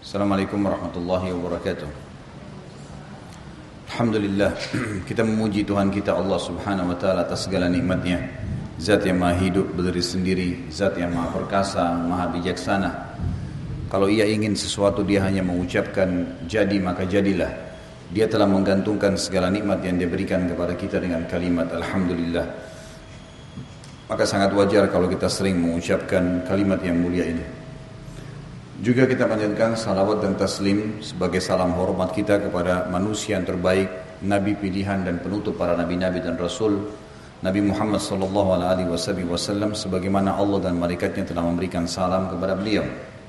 Assalamualaikum warahmatullahi wabarakatuh. Alhamdulillah, kita memuji Tuhan kita Allah subhanahu wa ta'ala atas segala nikmatnya. Zat yang maha hidup berdiri sendiri, zat yang maha perkasa, maha bijaksana. Kalau ia ingin sesuatu dia hanya mengucapkan jadi maka jadilah. Dia telah menggantungkan segala nikmat yang dia berikan kepada kita dengan kalimat Alhamdulillah. Maka sangat wajar kalau kita sering mengucapkan kalimat yang mulia ini. Juga kita panjatkan salawat dan taslim sebagai salam hormat kita kepada manusia yang terbaik, Nabi pilihan dan penutup para nabi-nabi dan rasul, Nabi Muhammad sallallahu alaihi wasallam, sebagaimana Allah dan malaikatnya telah memberikan salam kepada beliau.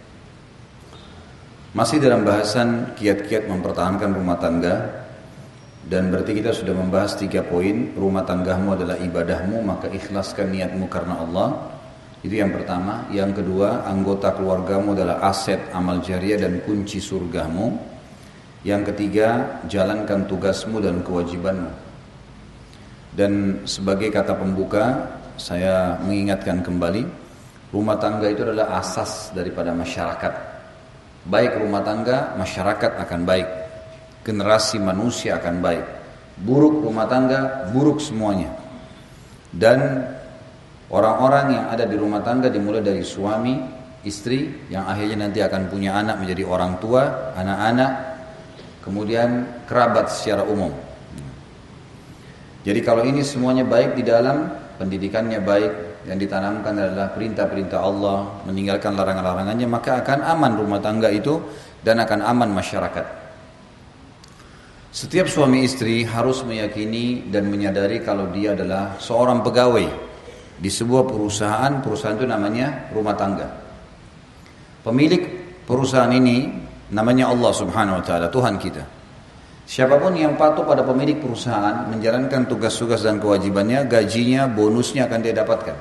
Masih dalam bahasan kiat-kiat mempertahankan rumah tangga, dan berarti kita sudah membahas 3 poin. Rumah tanggamu adalah ibadahmu, maka ikhlaskan niatmu karena Allah. Itu yang pertama. Yang kedua, anggota keluargamu adalah aset amal jariah dan kunci surgamu. Yang ketiga, jalankan tugasmu dan kewajibanmu. Dan sebagai kata pembuka, saya mengingatkan kembali, rumah tangga itu adalah asas daripada masyarakat. Baik rumah tangga, masyarakat akan baik. Generasi manusia akan baik. Buruk rumah tangga, buruk semuanya. Dan orang-orang yang ada di rumah tangga dimulai dari suami, istri, yang akhirnya nanti akan punya anak menjadi orang tua, anak-anak, kemudian kerabat secara umum. Jadi kalau ini semuanya baik di dalam, pendidikannya baik, yang ditanamkan adalah perintah-perintah Allah, meninggalkan larangan-larangannya, maka akan aman rumah tangga itu dan akan aman masyarakat. Setiap suami istri harus meyakini dan menyadari kalau dia adalah seorang pegawai di sebuah perusahaan itu namanya rumah tangga. Pemilik perusahaan ini namanya Allah subhanahu wa ta'ala, Tuhan kita. Siapapun yang patuh pada pemilik perusahaan, menjalankan tugas-tugas dan kewajibannya, gajinya, bonusnya akan dia dapatkan.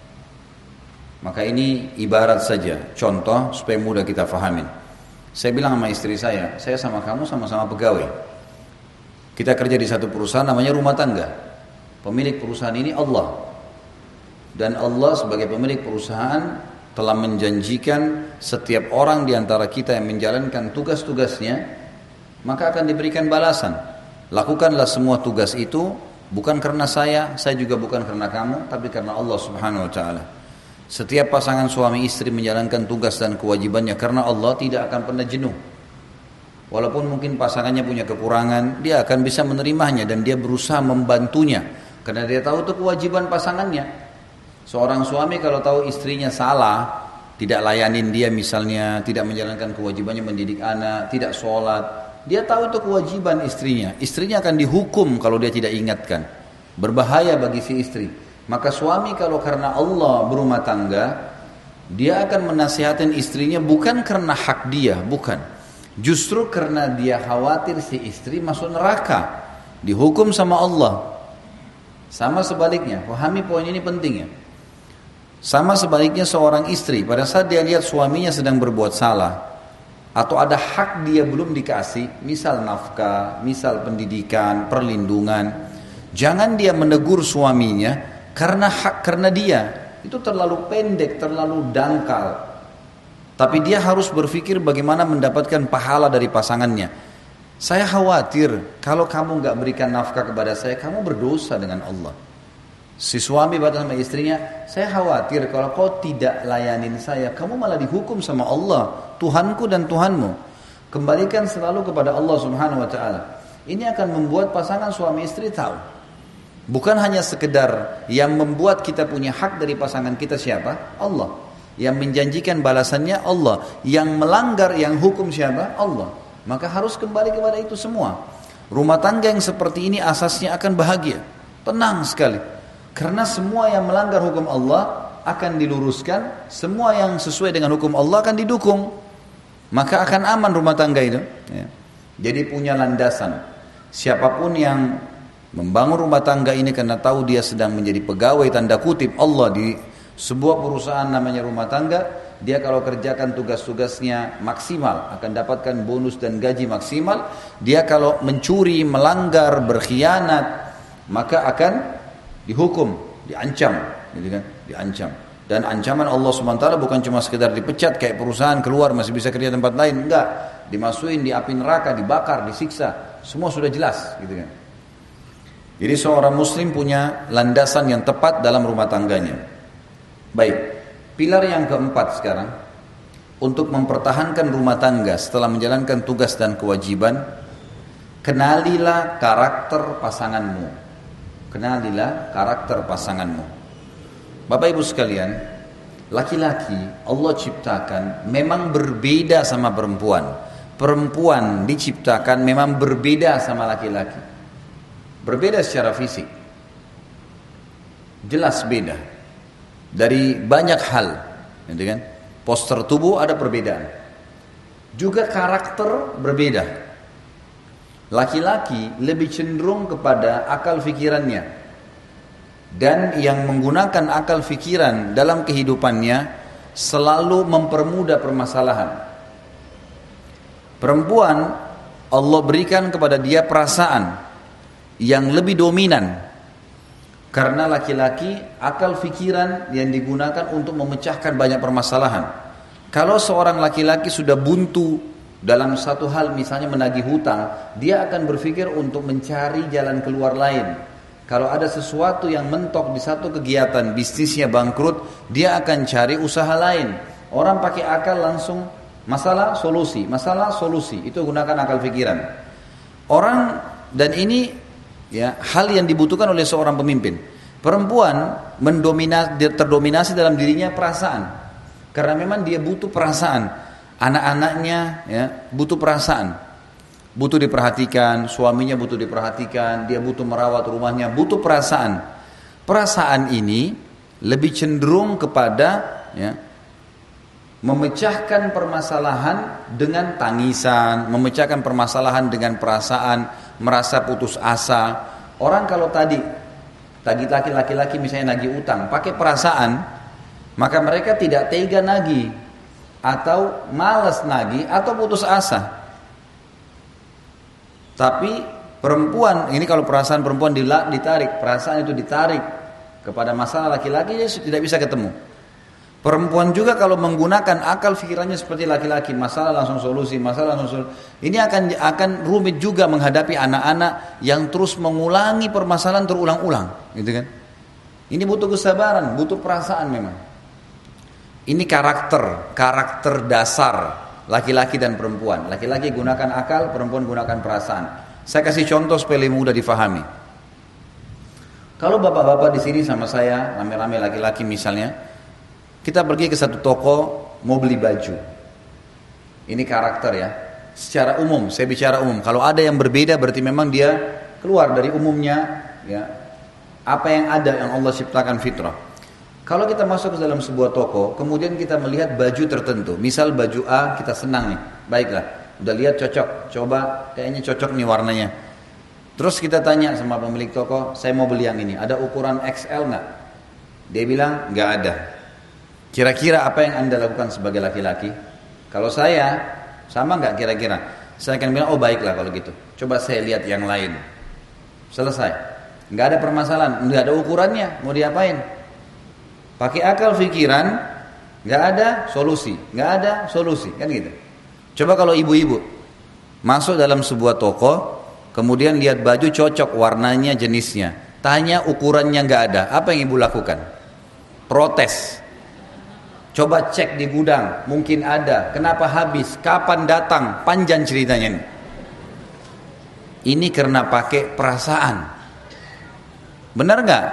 Maka ini ibarat saja, contoh supaya mudah kita fahamin. Saya bilang sama istri saya sama kamu sama-sama pegawai. Kita kerja di satu perusahaan namanya rumah tangga. Pemilik perusahaan ini Allah. Dan Allah sebagai pemilik perusahaan telah menjanjikan setiap orang di antara kita yang menjalankan tugas-tugasnya, maka akan diberikan balasan. Lakukanlah semua tugas itu, bukan karena saya juga bukan karena kamu, tapi karena Allah subhanahu wa ta'ala. Setiap pasangan suami istri menjalankan tugas dan kewajibannya karena Allah tidak akan pernah jenuh. Walaupun mungkin pasangannya punya kekurangan, dia akan bisa menerimanya dan dia berusaha membantunya. Karena dia tahu itu kewajiban pasangannya. Seorang suami kalau tahu istrinya salah, tidak layanin dia misalnya, tidak menjalankan kewajibannya mendidik anak, tidak sholat, dia tahu itu kewajiban istrinya. Istrinya akan dihukum kalau dia tidak ingatkan. Berbahaya bagi si istri. Maka suami kalau karena Allah berumah tangga, dia akan menasihatin istrinya bukan karena hak dia, bukan. Justru karena dia khawatir si istri masuk neraka, dihukum sama Allah. Sama sebaliknya, pahami poin ini penting ya. Sama sebaliknya seorang istri pada saat dia lihat suaminya sedang berbuat salah atau ada hak dia belum dikasih, misal nafkah, misal pendidikan, perlindungan, jangan dia menegur suaminya karena dia itu terlalu pendek, terlalu dangkal. Tapi dia harus berpikir bagaimana mendapatkan pahala dari pasangannya. Saya khawatir kalau kamu gak berikan nafkah kepada saya, kamu berdosa dengan Allah. Si suami berkata sama istrinya, saya khawatir kalau kau tidak layanin saya, kamu malah dihukum sama Allah, Tuhanku dan Tuhanmu. Kembalikan selalu kepada Allah subhanahu wa ta'ala. Ini akan membuat pasangan suami istri tahu. Bukan hanya sekedar yang membuat kita punya hak dari pasangan kita siapa? Allah. Yang menjanjikan balasannya Allah. Yang melanggar, yang hukum siapa? Allah. Maka harus kembali kepada itu semua. Rumah tangga yang seperti ini asasnya akan bahagia, tenang sekali. Karena semua yang melanggar hukum Allah akan diluruskan, semua yang sesuai dengan hukum Allah akan didukung. Maka akan aman rumah tangga itu ya. Jadi punya landasan. Siapapun yang membangun rumah tangga ini karena tahu dia sedang menjadi pegawai tanda kutip Allah di sebuah perusahaan namanya rumah tangga, dia kalau kerjakan tugas-tugasnya maksimal akan dapatkan bonus dan gaji maksimal. Dia kalau mencuri, melanggar, berkhianat, maka akan dihukum, diancam, gitu kan? Diancam. Dan ancaman Allah SWT bukan cuma sekedar dipecat kayak perusahaan, keluar masih bisa kerja tempat lain, enggak. Dimasukin di api neraka, dibakar, disiksa, semua sudah jelas gitu kan. Jadi seorang muslim punya landasan yang tepat dalam rumah tangganya. Baik, pilar yang keempat sekarang, untuk mempertahankan rumah tangga setelah menjalankan tugas dan kewajiban, kenalilah karakter pasanganmu. Kenalilah karakter pasanganmu. Bapak Ibu sekalian, laki-laki Allah ciptakan memang berbeda sama perempuan. Perempuan diciptakan memang berbeda sama laki-laki. Berbeda secara fisik. Jelas beda. Dari banyak hal, gitu kan? Postur tubuh ada perbedaan. Juga karakter berbeda. Laki-laki lebih cenderung kepada akal fikirannya. Dan yang menggunakan akal fikiran dalam kehidupannya selalu mempermudah permasalahan. Perempuan Allah berikan kepada dia perasaan yang lebih dominan. Karena laki-laki akal fikiran yang digunakan untuk memecahkan banyak permasalahan. Kalau seorang laki-laki sudah buntu dalam satu hal, misalnya menagih hutang, dia akan berpikir untuk mencari jalan keluar lain. Kalau ada sesuatu yang mentok di satu kegiatan, bisnisnya bangkrut, dia akan cari usaha lain. Orang pakai akal langsung masalah solusi, itu gunakan akal pikiran. Orang, dan ini ya hal yang dibutuhkan oleh seorang pemimpin. Perempuan terdominasi dalam dirinya perasaan, karena memang dia butuh perasaan. Anak-anaknya ya butuh perasaan. Butuh diperhatikan, suaminya butuh diperhatikan, dia butuh merawat rumahnya, butuh perasaan. Perasaan ini lebih cenderung kepada ya, memecahkan permasalahan dengan tangisan, memecahkan permasalahan dengan perasaan, merasa putus asa. Orang kalau tadi laki-laki misalnya nagih utang, pakai perasaan, maka mereka tidak tega nagih, atau malas nagih, atau putus asa. Tapi perempuan, ini kalau perasaan perempuan ditarik, perasaan itu ditarik kepada masalah laki-laki, dia tidak bisa ketemu. Perempuan juga kalau menggunakan akal pikirannya seperti laki-laki, masalah langsung solusi, ini akan rumit juga menghadapi anak-anak yang terus mengulangi permasalahan terulang-ulang, gitu kan? Ini butuh kesabaran, butuh perasaan memang. Ini karakter dasar laki-laki dan perempuan. Laki-laki gunakan akal, perempuan gunakan perasaan. Saya kasih contoh supaya mudah difahami. Kalau bapak-bapak di sini sama saya, rame-rame laki-laki misalnya, kita pergi ke satu toko mau beli baju. Ini karakter ya. Secara umum, saya bicara umum. Kalau ada yang berbeda berarti memang dia keluar dari umumnya, ya. Apa yang ada yang Allah ciptakan fitrah. Kalau kita masuk ke dalam sebuah toko, kemudian kita melihat baju tertentu, misal baju A kita senang nih, baiklah, udah lihat cocok, coba kayaknya cocok nih warnanya. Terus kita tanya sama pemilik toko, saya mau beli yang ini, ada ukuran XL nggak? Dia bilang nggak ada. Kira-kira apa yang Anda lakukan sebagai laki-laki? Kalau saya, sama nggak kira-kira? Saya akan bilang, oh baiklah kalau gitu, coba saya lihat yang lain. Selesai, nggak ada permasalahan, nggak ada ukurannya, mau diapain? Pakai akal pikiran, nggak ada solusi, kan gitu. Coba kalau ibu-ibu masuk dalam sebuah toko, kemudian lihat baju cocok warnanya, jenisnya, tanya ukurannya nggak ada, apa yang ibu lakukan? Protes. Coba cek di gudang, mungkin ada, kenapa habis, kapan datang, panjang ceritanya ini. Ini karena pakai perasaan. Benar nggak?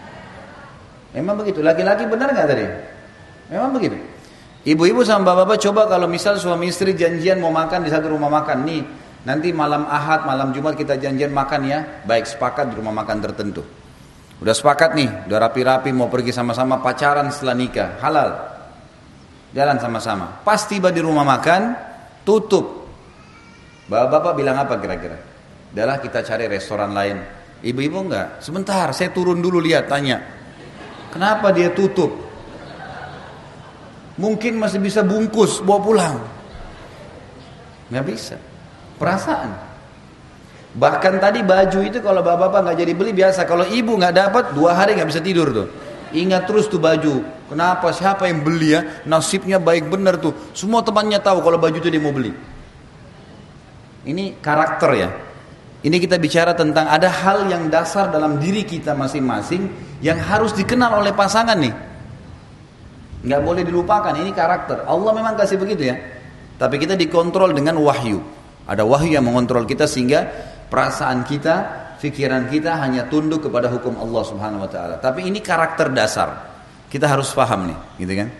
Memang begitu, laki-laki benar nggak tadi? Memang begitu. Ibu-ibu sama bapak-bapak coba kalau misal suami istri janjian mau makan di satu rumah makan nih, nanti malam Ahad, malam Jumat kita janjian makan ya, baik sepakat di rumah makan tertentu. Udah sepakat nih, udah rapi-rapi mau pergi sama-sama pacaran setelah nikah, halal, jalan sama-sama. Pas tiba di rumah makan, tutup. Bapak-bapak bilang apa kira-kira? Udahlah kita cari restoran lain. Ibu-ibu enggak, sebentar saya turun dulu lihat, tanya. Kenapa dia tutup? Mungkin masih bisa bungkus, bawa pulang. Nggak bisa. Perasaan. Bahkan tadi baju itu kalau bapak-bapak nggak jadi beli biasa. Kalau ibu nggak dapat 2 hari nggak bisa tidur tuh. Ingat terus tuh baju. Kenapa? Siapa yang beli ya? Nasibnya baik benar tuh. Semua temannya tahu kalau baju itu dia mau beli. Ini karakter ya. Ini kita bicara tentang ada hal yang dasar dalam diri kita masing-masing yang harus dikenal oleh pasangan nih. Nggak boleh dilupakan, ini karakter. Allah memang kasih begitu ya. Tapi kita dikontrol dengan wahyu. Ada wahyu yang mengontrol kita sehingga perasaan kita, pikiran kita hanya tunduk kepada hukum Allah Subhanahu wa taala. Tapi ini karakter dasar. Kita harus paham nih, gitu kan?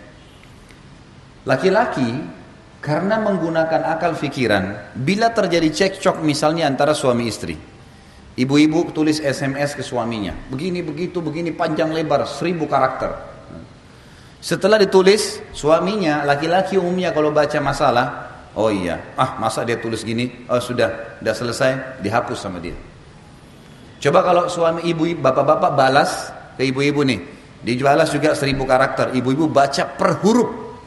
Laki-laki karena menggunakan akal pikiran, bila terjadi cekcok misalnya antara suami istri. Ibu-ibu tulis SMS ke suaminya. Begini, begitu, begini, panjang lebar, 1000 karakter. Setelah ditulis, suaminya, laki-laki umumnya kalau baca masalah, oh iya, masa dia tulis gini, oh sudah selesai, dihapus sama dia. Coba kalau suami ibu, bapak-bapak balas ke ibu-ibu nih, dibalas juga 1000 karakter, ibu-ibu baca per huruf,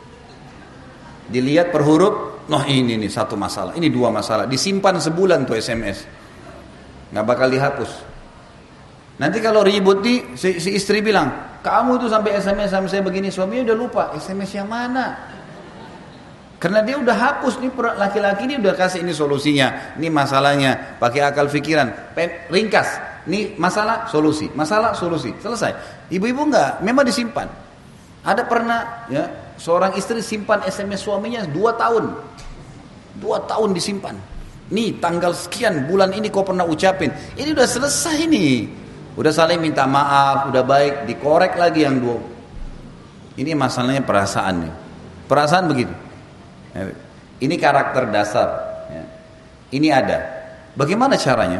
dilihat per huruf, noh ini nih satu masalah, ini 2 masalah, disimpan sebulan tuh SMS, nggak bakal dihapus. Nanti kalau ribut si istri bilang, kamu itu sampai SMS sama saya begini, suaminya udah lupa SMS yang mana. Karena dia udah hapus nih, laki-laki ini udah kasih ini solusinya, ini masalahnya, pakai akal pikiran, ringkas, ini masalah solusi, selesai. Ibu-ibu enggak, memang disimpan. Ada pernah ya seorang istri simpan SMS suaminya 2 tahun, 2 tahun disimpan. Nih tanggal sekian bulan ini kau pernah ucapin, ini udah selesai nih. Udah saling minta maaf, udah baik, dikorek lagi yang 2. Ini masalahnya perasaan nih. Perasaan begitu. Ini karakter dasar. Ini ada. Bagaimana caranya?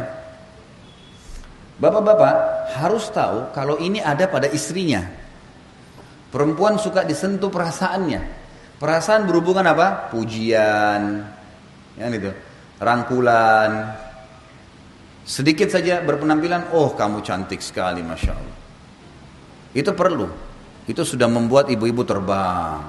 Bapak-bapak harus tahu kalau ini ada pada istrinya. Perempuan suka disentuh perasaannya. Perasaan berhubungan apa? Pujian, ya gitu, rangkulan. Sedikit saja berpenampilan, oh kamu cantik sekali, Masya Allah. Itu perlu. Itu sudah membuat ibu-ibu terbang.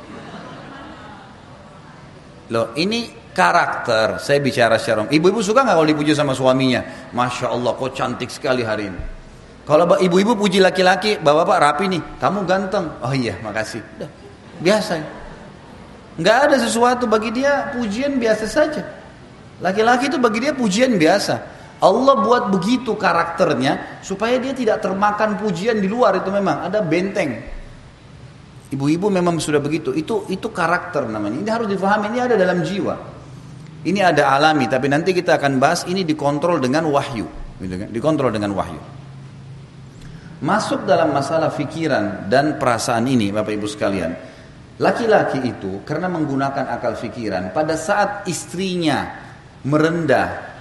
Loh, ini karakter. Saya bicara secara ibu-ibu suka nggak kalau dipuji sama suaminya? Masya Allah, kok cantik sekali hari ini. Kalau ibu-ibu puji laki-laki, bapak-bapak rapi nih, kamu ganteng. Oh iya, makasih. Udah, biasa. Nggak ada sesuatu bagi dia, pujian biasa saja. Laki-laki itu bagi dia pujian biasa. Allah buat begitu karakternya supaya dia tidak termakan pujian di luar. Itu memang ada benteng. Ibu-ibu memang sudah begitu. Itu karakter namanya. Ini harus difahami. Ini ada dalam jiwa. Ini ada alami. Tapi nanti kita akan bahas ini dikontrol dengan wahyu, gitu kan? Dikontrol dengan wahyu. Masuk dalam masalah fikiran dan perasaan ini, Bapak Ibu sekalian. Laki-laki itu karena menggunakan akal fikiran, pada saat istrinya merendah,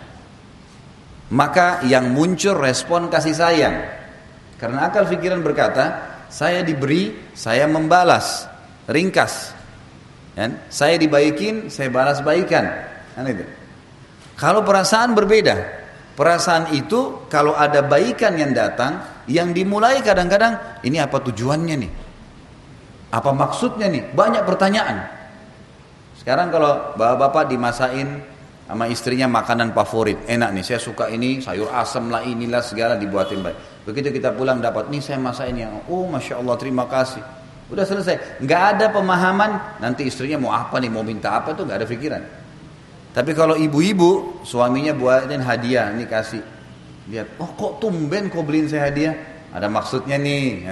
maka yang muncul respon kasih sayang. Karena akal pikiran berkata, saya diberi, saya membalas, ringkas. Kan? Saya dibaikin, saya balas baikan. Kan itu. Kalau perasaan berbeda. Perasaan itu kalau ada baikan yang datang, yang dimulai kadang-kadang, ini apa tujuannya nih? Apa maksudnya nih? Banyak pertanyaan. Sekarang kalau bapak-bapak dimasain sama istrinya makanan favorit, enak nih, saya suka ini, sayur asam lah, inilah segala dibuatin baik. Begitu kita pulang dapat, nih saya masain yang, oh Masya Allah terima kasih. Udah selesai, nggak ada pemahaman, nanti istrinya mau apa nih, mau minta apa tuh nggak ada pikiran. Tapi kalau ibu-ibu, suaminya buatin hadiah, nih kasih. Lihat, oh kok tumben kau beliin saya hadiah, ada maksudnya nih.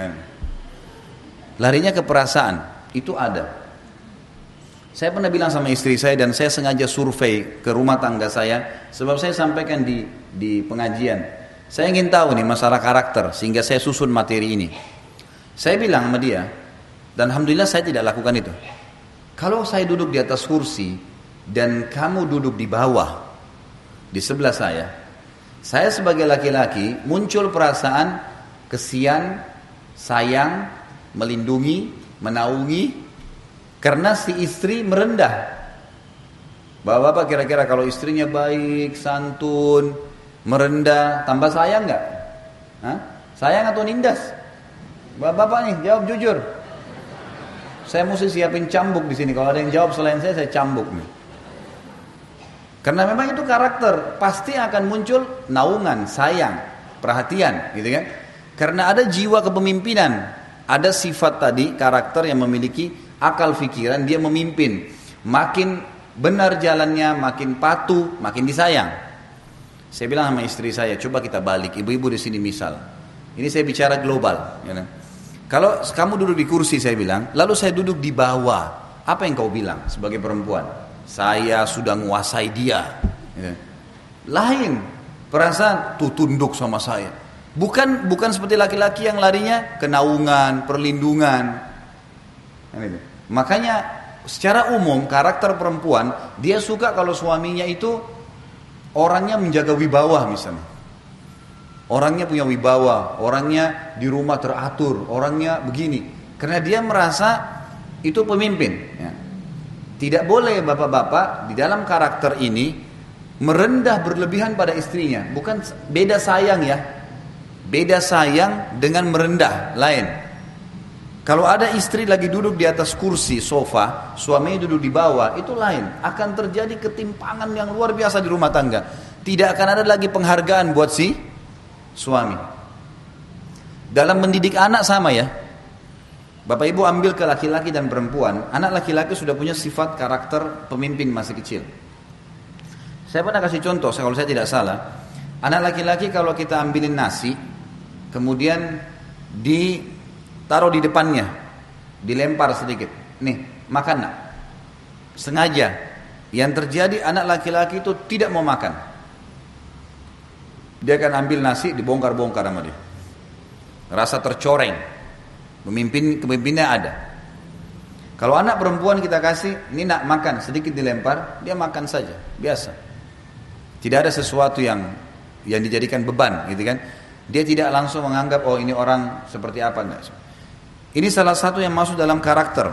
Larinya ke perasaan, itu ada. Saya pernah bilang sama istri saya dan saya sengaja survei ke rumah tangga saya sebab saya sampaikan di pengajian. Saya ingin tahu nih masalah karakter sehingga saya susun materi ini. Saya bilang sama dia, dan alhamdulillah saya tidak lakukan itu. Kalau saya duduk di atas kursi dan kamu duduk di bawah di sebelah saya sebagai laki-laki muncul perasaan kesian, sayang, melindungi, menaungi. Karena si istri merendah. Bapak-bapak kira-kira kalau istrinya baik, santun, merendah, tambah sayang nggak? Sayang atau nindas? Bapak-bapak nih jawab jujur. Saya mesti siapin cambuk di sini. Kalau ada yang jawab selain saya cambuk nih. Karena memang itu karakter, pasti akan muncul naungan, sayang, perhatian, gitu kan? Karena ada jiwa kepemimpinan. ada sifat tadi, karakter yang memiliki akal pikiran, dia memimpin. Makin benar jalannya, makin patuh, makin disayang. Saya bilang sama istri saya, coba kita balik, ibu-ibu di sini misal. Ini saya bicara global. Ya. Kalau kamu duduk di kursi, saya bilang, lalu saya duduk di bawah, apa yang kau bilang sebagai perempuan? Saya sudah menguasai dia. Ya. Lain perasaan, tuh tunduk sama saya. Bukan seperti laki-laki yang larinya ke naungan, perlindungan. Makanya secara umum karakter perempuan, dia suka kalau suaminya itu orangnya menjaga wibawa misalnya. Orangnya punya wibawa, orangnya di rumah teratur, orangnya begini. Karena dia merasa itu pemimpin. Ya. Tidak boleh bapak-bapak di dalam karakter ini merendah berlebihan pada istrinya. Bukan beda sayang ya. Beda sayang dengan merendah, lain. Kalau ada istri lagi duduk di atas kursi sofa, suaminya duduk di bawah, itu lain. Akan terjadi ketimpangan yang luar biasa di rumah tangga. Tidak akan ada lagi penghargaan buat si suami. Dalam mendidik anak sama ya. Bapak ibu ambil ke laki-laki dan perempuan. Anak laki-laki sudah punya sifat karakter pemimpin masih kecil. Saya pernah kasih contoh, kalau saya tidak salah. Anak laki-laki kalau kita ambilin nasi, kemudian ditaruh di depannya, dilempar sedikit. Nih, makan nak. Sengaja. Yang terjadi anak laki-laki itu tidak mau makan. Dia akan ambil nasi, dibongkar-bongkar sama dia. Rasa tercoreng. Pemimpinnya ada. Kalau anak perempuan kita kasih, ini nak makan, sedikit dilempar, dia makan saja, biasa. Tidak ada sesuatu yang dijadikan beban, gitu kan? Dia tidak langsung menganggap oh ini orang seperti apa, enggak. Ini salah satu yang masuk dalam karakter.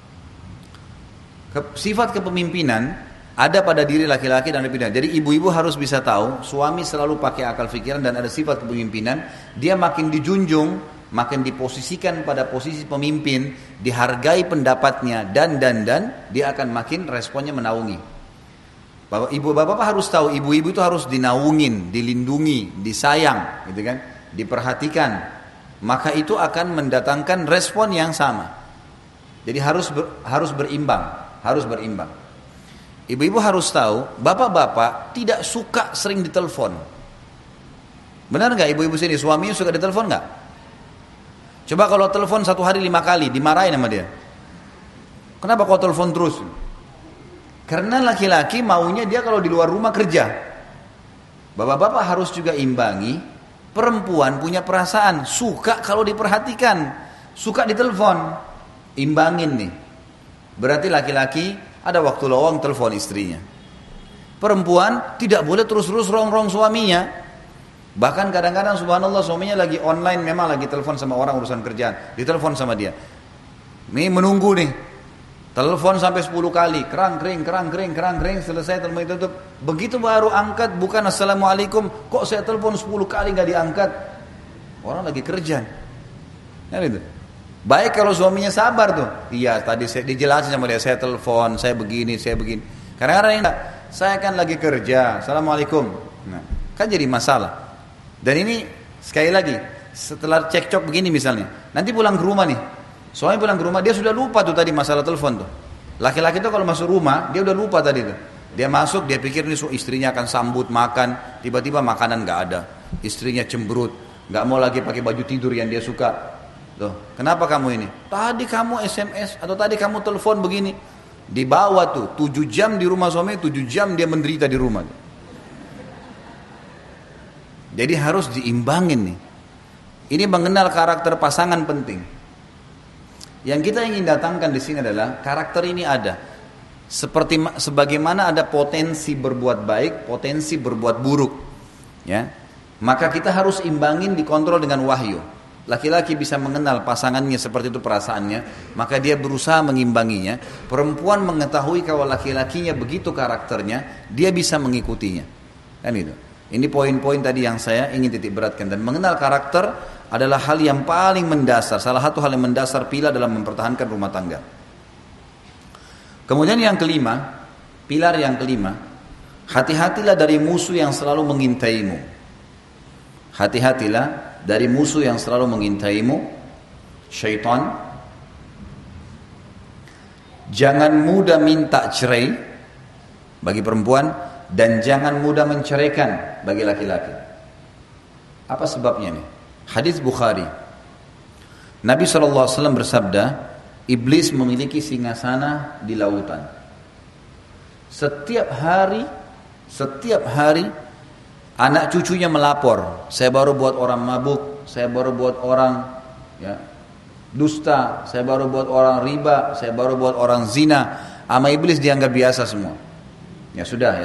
Sifat kepemimpinan ada pada diri laki-laki dan wanita. Jadi ibu-ibu harus bisa tahu, suami selalu pakai akal pikiran dan ada sifat kepemimpinan, dia makin dijunjung, makin diposisikan pada posisi pemimpin, dihargai pendapatnya dan dia akan makin responnya menaungi. Bapak harus tahu, ibu-ibu itu harus dinaungin, dilindungi, disayang, gitu kan, diperhatikan. Maka itu akan mendatangkan respon yang sama. Jadi harus berimbang. Ibu-ibu harus tahu, bapak-bapak tidak suka sering ditelepon. Benar nggak ibu-ibu sini? Suaminya suka ditelepon nggak? Coba kalau telepon 1 hari 5 kali, dimarahin sama dia. Kenapa kau telepon terus? Karena laki-laki maunya dia kalau di luar rumah kerja. Bapak-bapak harus juga imbangi. Perempuan punya perasaan, suka kalau diperhatikan, suka ditelepon. Imbangin nih. Berarti laki-laki ada waktu lowong telepon istrinya. Perempuan tidak boleh terus-terus rong-rong suaminya. Bahkan kadang-kadang subhanallah suaminya lagi online, memang lagi telepon sama orang urusan kerjaan, ditelepon sama dia. Ini menunggu nih. Telepon sampai 10 kali, kerang kering, selesai telepon itu tutup. Begitu baru angkat, bukan assalamualaikum, kok saya telepon 10 kali nggak diangkat? Orang lagi kerja. Nah, gitu. Baik kalau suaminya sabar tuh. Iya, tadi saya dijelasin sama dia, saya telepon, saya begini. Kadang-kadang enggak, saya kan lagi kerja, assalamualaikum. Nah, kan jadi masalah. Dan ini sekali lagi, setelah cekcok begini misalnya, nanti pulang ke rumah nih. Suami pulang ke rumah, dia sudah lupa tuh tadi masalah telepon tuh. Laki-laki tuh kalau masuk rumah, dia udah lupa tadi tuh. Dia masuk, dia pikir nih istrinya akan sambut makan, tiba-tiba makanan nggak ada. Istrinya cemberut, nggak mau lagi pakai baju tidur yang dia suka. Loh, kenapa kamu ini? Tadi kamu SMS atau tadi kamu telepon begini. Dibawa tuh 7 jam di rumah suami, 7 jam dia menderita di rumah. Jadi harus diimbangin nih. Ini mengenal karakter pasangan penting. Yang kita ingin datangkan di sini adalah karakter ini ada. Sebagaimana ada potensi berbuat baik, potensi berbuat buruk. Ya. Maka kita harus imbangin, dikontrol dengan wahyu. Laki-laki bisa mengenal pasangannya seperti itu perasaannya, maka dia berusaha mengimbanginya. Perempuan mengetahui kalau laki-lakinya begitu karakternya, dia bisa mengikutinya. Kan itu. Ini poin-poin tadi yang saya ingin titik beratkan. Dan mengenal karakter adalah hal yang paling mendasar, salah satu hal yang mendasar pilar dalam mempertahankan rumah tangga. Kemudian yang kelima, pilar yang kelima, hati-hatilah dari musuh yang selalu mengintaimu. Hati-hatilah dari musuh yang selalu mengintaimu. syaitan. Jangan mudah minta cerai bagi perempuan, dan jangan mudah menceraikan bagi laki-laki. Apa sebabnya nih? Hadis Bukhari. Nabi SAW bersabda, iblis memiliki singgasana di lautan. Setiap hari anak cucunya melapor, saya baru buat orang mabuk, saya baru buat orang dusta, saya baru buat orang riba, saya baru buat orang zina. Sama iblis dianggap biasa semua. Ya sudah.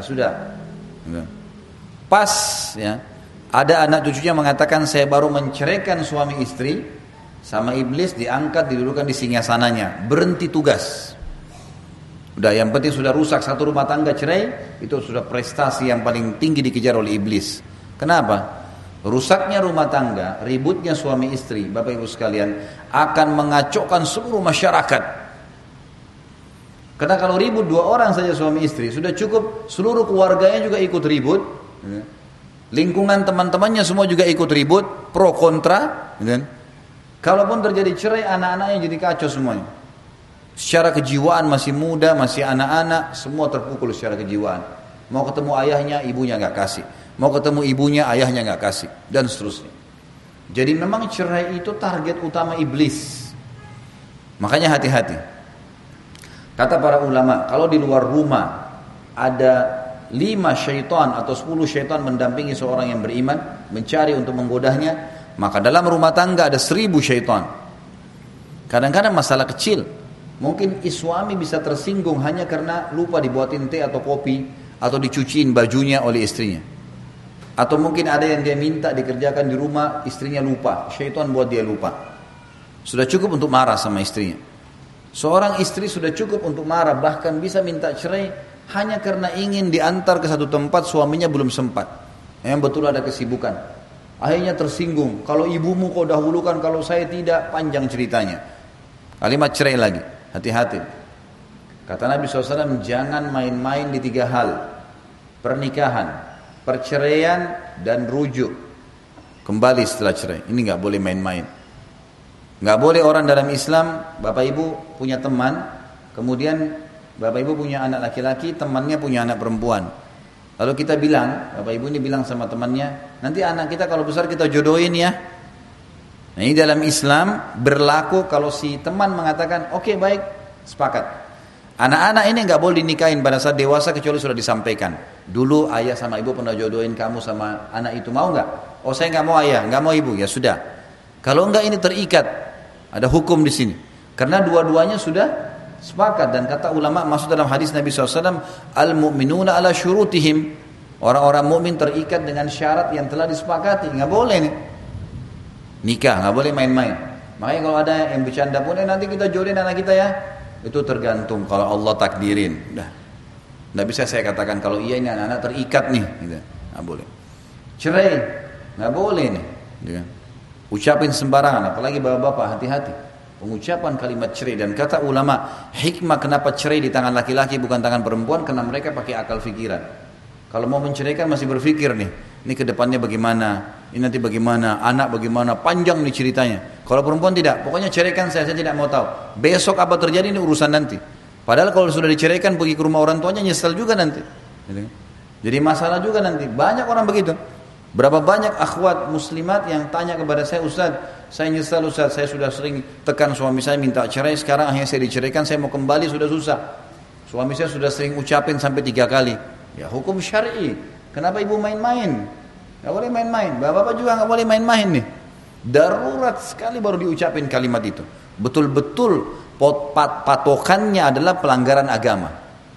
Pas ada anak cucunya mengatakan saya baru menceraikan suami istri, sama iblis diangkat, didudukan di singgasananya, berhenti tugas. Udah, yang penting sudah rusak satu rumah tangga, cerai, itu sudah prestasi yang paling tinggi dikejar oleh iblis. Kenapa? Rusaknya rumah tangga, ributnya suami istri, Bapak Ibu sekalian, akan mengacaukan seluruh masyarakat. Karena kalau ribut dua orang saja suami istri, sudah cukup seluruh keluarganya juga ikut ribut. Lingkungan teman-temannya semua juga ikut ribut, pro kontra. Kalaupun terjadi cerai, anak-anaknya jadi kacau semuanya. Secara kejiwaan masih muda, masih anak-anak, semua terpukul secara kejiwaan. Mau ketemu ayahnya, ibunya gak kasih. Mau ketemu ibunya, ayahnya gak kasih. Dan seterusnya. Jadi memang cerai itu target utama iblis. Makanya hati-hati. Kata para ulama, kalau di luar rumah ada 5 syaitan atau 10 syaitan mendampingi seorang yang beriman, mencari untuk menggodahnya, maka dalam rumah tangga ada 1000 syaitan. Kadang-kadang masalah kecil, mungkin suami bisa tersinggung hanya karena lupa dibuatin teh atau kopi, atau dicuciin bajunya oleh istrinya. Atau mungkin ada yang dia minta dikerjakan di rumah, istrinya lupa, syaitan buat dia lupa. Sudah cukup untuk marah sama istrinya. Seorang istri sudah cukup untuk marah, bahkan bisa minta cerai hanya karena ingin diantar ke satu tempat, suaminya belum sempat. Yang betul ada kesibukan. Akhirnya tersinggung, kalau ibumu kau dahulukan, kalau saya tidak, panjang ceritanya. Kalimat cerai lagi, hati-hati. Kata Nabi SAW, jangan main-main di 3 hal. Pernikahan, perceraian, dan rujuk. Kembali setelah cerai, ini gak boleh main-main. Gak boleh orang dalam Islam, Bapak Ibu punya teman, kemudian Bapak Ibu punya anak laki-laki, temannya punya anak perempuan. Lalu kita bilang, Bapak Ibu ini bilang sama temannya, nanti anak kita kalau besar kita jodohin ya. Nah, ini dalam Islam berlaku kalau si teman mengatakan, oke, baik, sepakat. Anak-anak ini gak boleh dinikahin pada saat dewasa kecuali sudah disampaikan. Dulu ayah sama ibu pernah jodohin kamu sama anak itu, mau gak? Oh, saya gak mau ayah, gak mau ibu, ya sudah. Kalau enggak ini terikat, ada hukum di sini. Karena dua-duanya sudah sepakat, dan kata ulama masuk dalam hadis Nabi SAW, al-mu'minuna ala syurutihim, orang-orang mukmin terikat dengan syarat yang telah disepakati. Nggak boleh nih nikah, nggak boleh main-main. Makanya kalau ada yang bercanda pun, nanti kita jodohin anak kita ya, itu tergantung kalau Allah takdirin. Udah, nggak bisa saya katakan kalau iya ini anak-anak terikat nih, gitu. Nggak boleh. Cerai nggak boleh nih, gitu. Ucapin sembarangan, apalagi bapak-bapak, hati-hati. Pengucapan kalimat cerai, dan kata ulama, hikmah kenapa cerai di tangan laki-laki bukan tangan perempuan, karena mereka pakai akal fikiran. Kalau mau menceraikan masih berpikir nih, ini ke depannya bagaimana, ini nanti bagaimana, anak bagaimana, panjang nih ceritanya. Kalau perempuan tidak, pokoknya ceraikan saya tidak mau tahu. Besok apa terjadi ini urusan nanti. Padahal kalau sudah diceraikan pergi ke rumah orang tuanya nyesel juga nanti. Jadi masalah juga nanti. Banyak orang begitu. Berapa banyak akhwat muslimat yang tanya kepada saya, Ustaz, saya nyesal Ustaz, saya sudah sering tekan suami saya minta cerai, sekarang akhirnya saya diceraikan, saya mau kembali sudah susah. Suami saya sudah sering ucapin sampai 3 kali. Ya hukum syar'i. Kenapa ibu main-main? Gak boleh main-main. Bapak-bapak juga gak boleh main-main nih. Darurat sekali baru diucapin kalimat itu. Betul-betul patokannya adalah pelanggaran agama.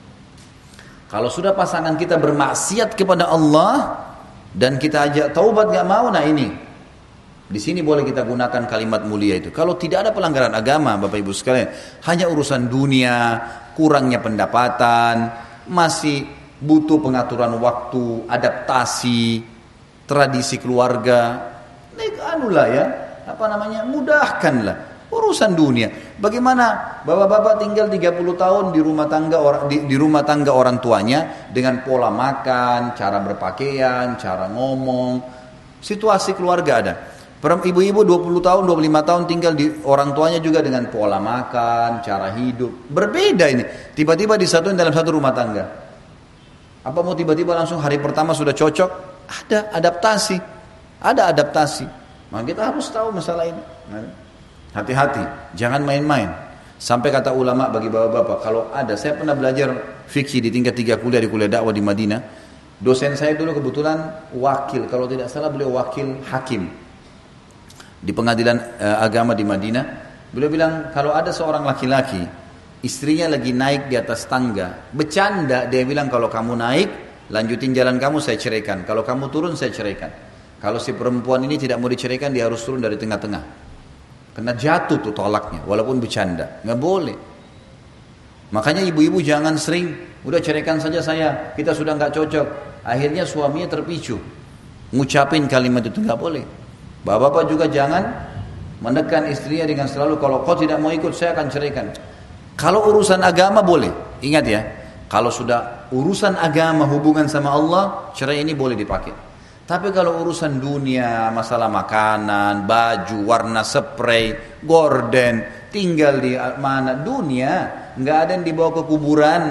Kalau sudah pasangan kita bermaksiat kepada Allah dan kita ajak taubat gak mau, nah ini di sini boleh kita gunakan kalimat mulia itu. Kalau tidak ada pelanggaran agama, Bapak Ibu sekalian, hanya urusan dunia, kurangnya pendapatan, masih butuh pengaturan waktu, adaptasi, tradisi keluarga, mudahkanlah urusan dunia. Bagaimana bapak-bapak tinggal 30 tahun di rumah tangga orang tuanya dengan pola makan, cara berpakaian, cara ngomong, situasi keluarga ada. Ibu-ibu 20 tahun, 25 tahun tinggal di orang tuanya juga dengan pola makan, cara hidup. Berbeda ini. Tiba-tiba disatuin dalam satu rumah tangga. Apa mau tiba-tiba langsung hari pertama sudah cocok? Ada adaptasi. Ada adaptasi. Maka kita harus tahu masalah ini. Hati-hati, jangan main-main. Sampai kata ulama bagi bapak-bapak, kalau ada, saya pernah belajar fikih di tingkat 3 kuliah di kuliah dakwah di Madinah. Dosen saya dulu kebetulan wakil, kalau tidak salah beliau wakil hakim di pengadilan agama di Madinah. Beliau bilang kalau ada seorang laki-laki istrinya lagi naik di atas tangga, bercanda, dia bilang kalau kamu naik lanjutin jalan kamu, saya ceraikan. Kalau kamu turun, saya ceraikan. Kalau si perempuan ini tidak mau diceraikan, dia harus turun dari tengah-tengah, kena jatuh tuh tolaknya, walaupun bercanda, nggak boleh. Makanya ibu-ibu jangan sering udah ceraikan saja saya, kita sudah nggak cocok. Akhirnya suaminya terpicu ngucapin kalimat itu, nggak boleh. Bapak-bapak juga jangan menekan istrinya dengan selalu kalau kau tidak mau ikut saya akan ceraikan. Kalau urusan agama boleh, ingat ya, kalau sudah urusan agama hubungan sama Allah, cerai ini boleh dipakai. Tapi kalau urusan dunia, masalah makanan, baju, warna spray, gorden, tinggal di mana, dunia, nggak ada yang dibawa ke kuburan.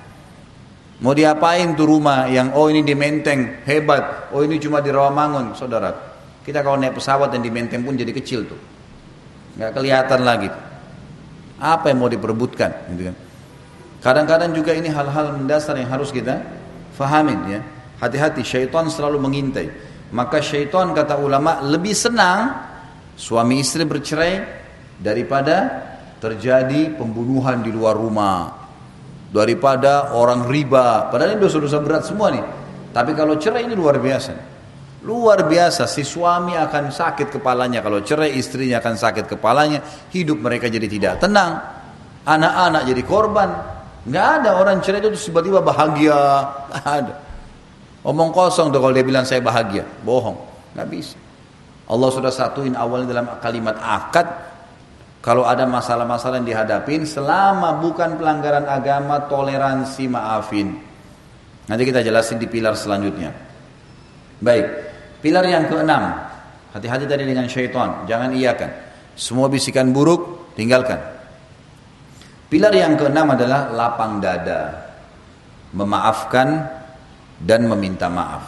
Mau diapain tuh rumah yang ini di Menteng hebat, ini cuma di Rawamangun, saudara. Kita kalau naik pesawat dan di Menteng pun jadi kecil tuh, nggak kelihatan lagi. Apa yang mau diperebutkan? Gitu kan. Kadang-kadang juga ini hal-hal mendasar yang harus kita fahamin ya. Hati-hati, syaitan selalu mengintai. Maka syaitan kata ulama lebih senang suami istri bercerai daripada terjadi pembunuhan di luar rumah, daripada orang riba. Padahal ini dosa-dosa berat semua nih. Tapi kalau cerai ini luar biasa. Luar biasa, si suami akan sakit kepalanya. Kalau cerai istrinya akan sakit kepalanya. Hidup mereka jadi tidak tenang. Anak-anak jadi korban. Nggak ada orang cerai itu tiba-tiba bahagia. Nggak ada. Omong kosong tuh kalau dia bilang saya bahagia. Bohong. Nggak bisa. Allah sudah satuin awalnya dalam kalimat akad. Kalau ada masalah-masalah yang dihadapin, selama bukan pelanggaran agama, toleransi, maafin. Nanti kita jelasin di pilar selanjutnya. Baik. Pilar yang keenam, hati-hati tadi dengan syaitan, jangan iyakan. Semua bisikan buruk, tinggalkan. Pilar yang keenam adalah lapang dada, memaafkan dan meminta maaf.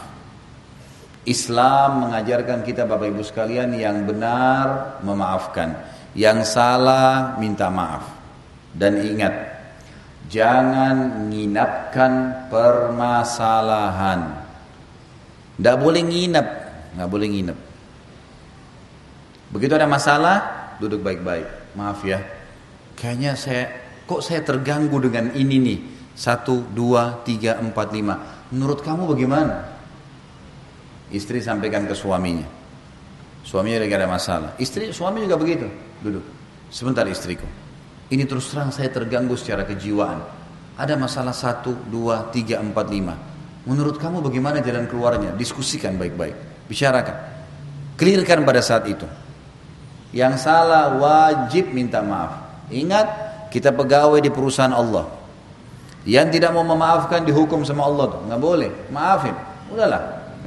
Islam mengajarkan kita Bapak Ibu sekalian yang benar memaafkan, yang salah minta maaf. Dan ingat, jangan nginapkan permasalahan. Nggak boleh nginep, nggak boleh nginep. Begitu ada masalah, duduk baik-baik. Maaf ya, kayaknya saya terganggu dengan ini nih. 1, 2, 3, 4, 5. Menurut kamu bagaimana? Istri sampaikan ke suaminya. Suaminya lagi ada masalah. Suami juga begitu. Duduk. Sebentar istriku. Ini terus terang saya terganggu secara kejiwaan. Ada masalah 1, 2, 3, 4, 5. Menurut kamu bagaimana jalan keluarnya? Diskusikan baik-baik, bicarakan, clearkan pada saat itu. Yang salah wajib minta maaf. Ingat, kita pegawai di perusahaan Allah. Yang tidak mau memaafkan dihukum sama Allah tuh, nggak boleh. Maafin, udahlah.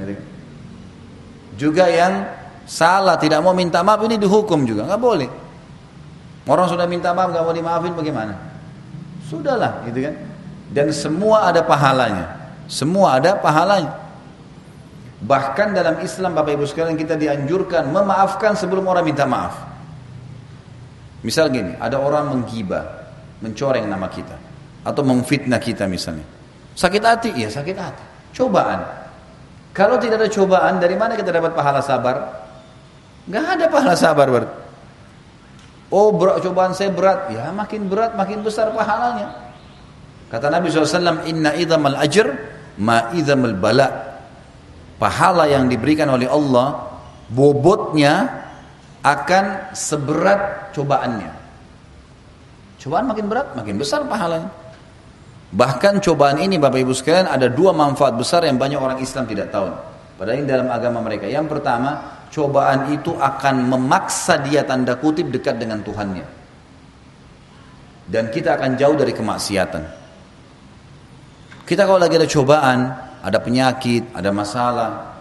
Juga yang salah tidak mau minta maaf ini dihukum juga, nggak boleh. Orang sudah minta maaf nggak mau dimaafin bagaimana? Sudahlah, gitu kan? Dan semua ada pahalanya. Semua ada pahalanya. Bahkan dalam Islam Bapak Ibu sekalian kita dianjurkan memaafkan sebelum orang minta maaf. Misal gini, ada orang menggibah, mencoreng nama kita, atau memfitnah kita misalnya. Sakit hati? Iya sakit hati. Cobaan. Kalau tidak ada cobaan, dari mana kita dapat pahala sabar? Gak ada pahala sabar berarti. Cobaan saya berat. Ya makin berat makin besar pahalanya. Kata Nabi SAW, inna idhamal ajr ma idhamal bala. Pahala yang diberikan oleh Allah, bobotnya akan seberat cobaannya. Cobaan makin berat, makin besar pahalanya. Bahkan cobaan ini Bapak Ibu sekalian ada 2 manfaat besar yang banyak orang Islam tidak tahu. Padahal ini dalam agama mereka. Yang pertama, cobaan itu akan memaksa dia tanda kutip dekat dengan Tuhannya. Dan kita akan jauh dari kemaksiatan. Kita kalau lagi ada cobaan, ada penyakit, ada masalah,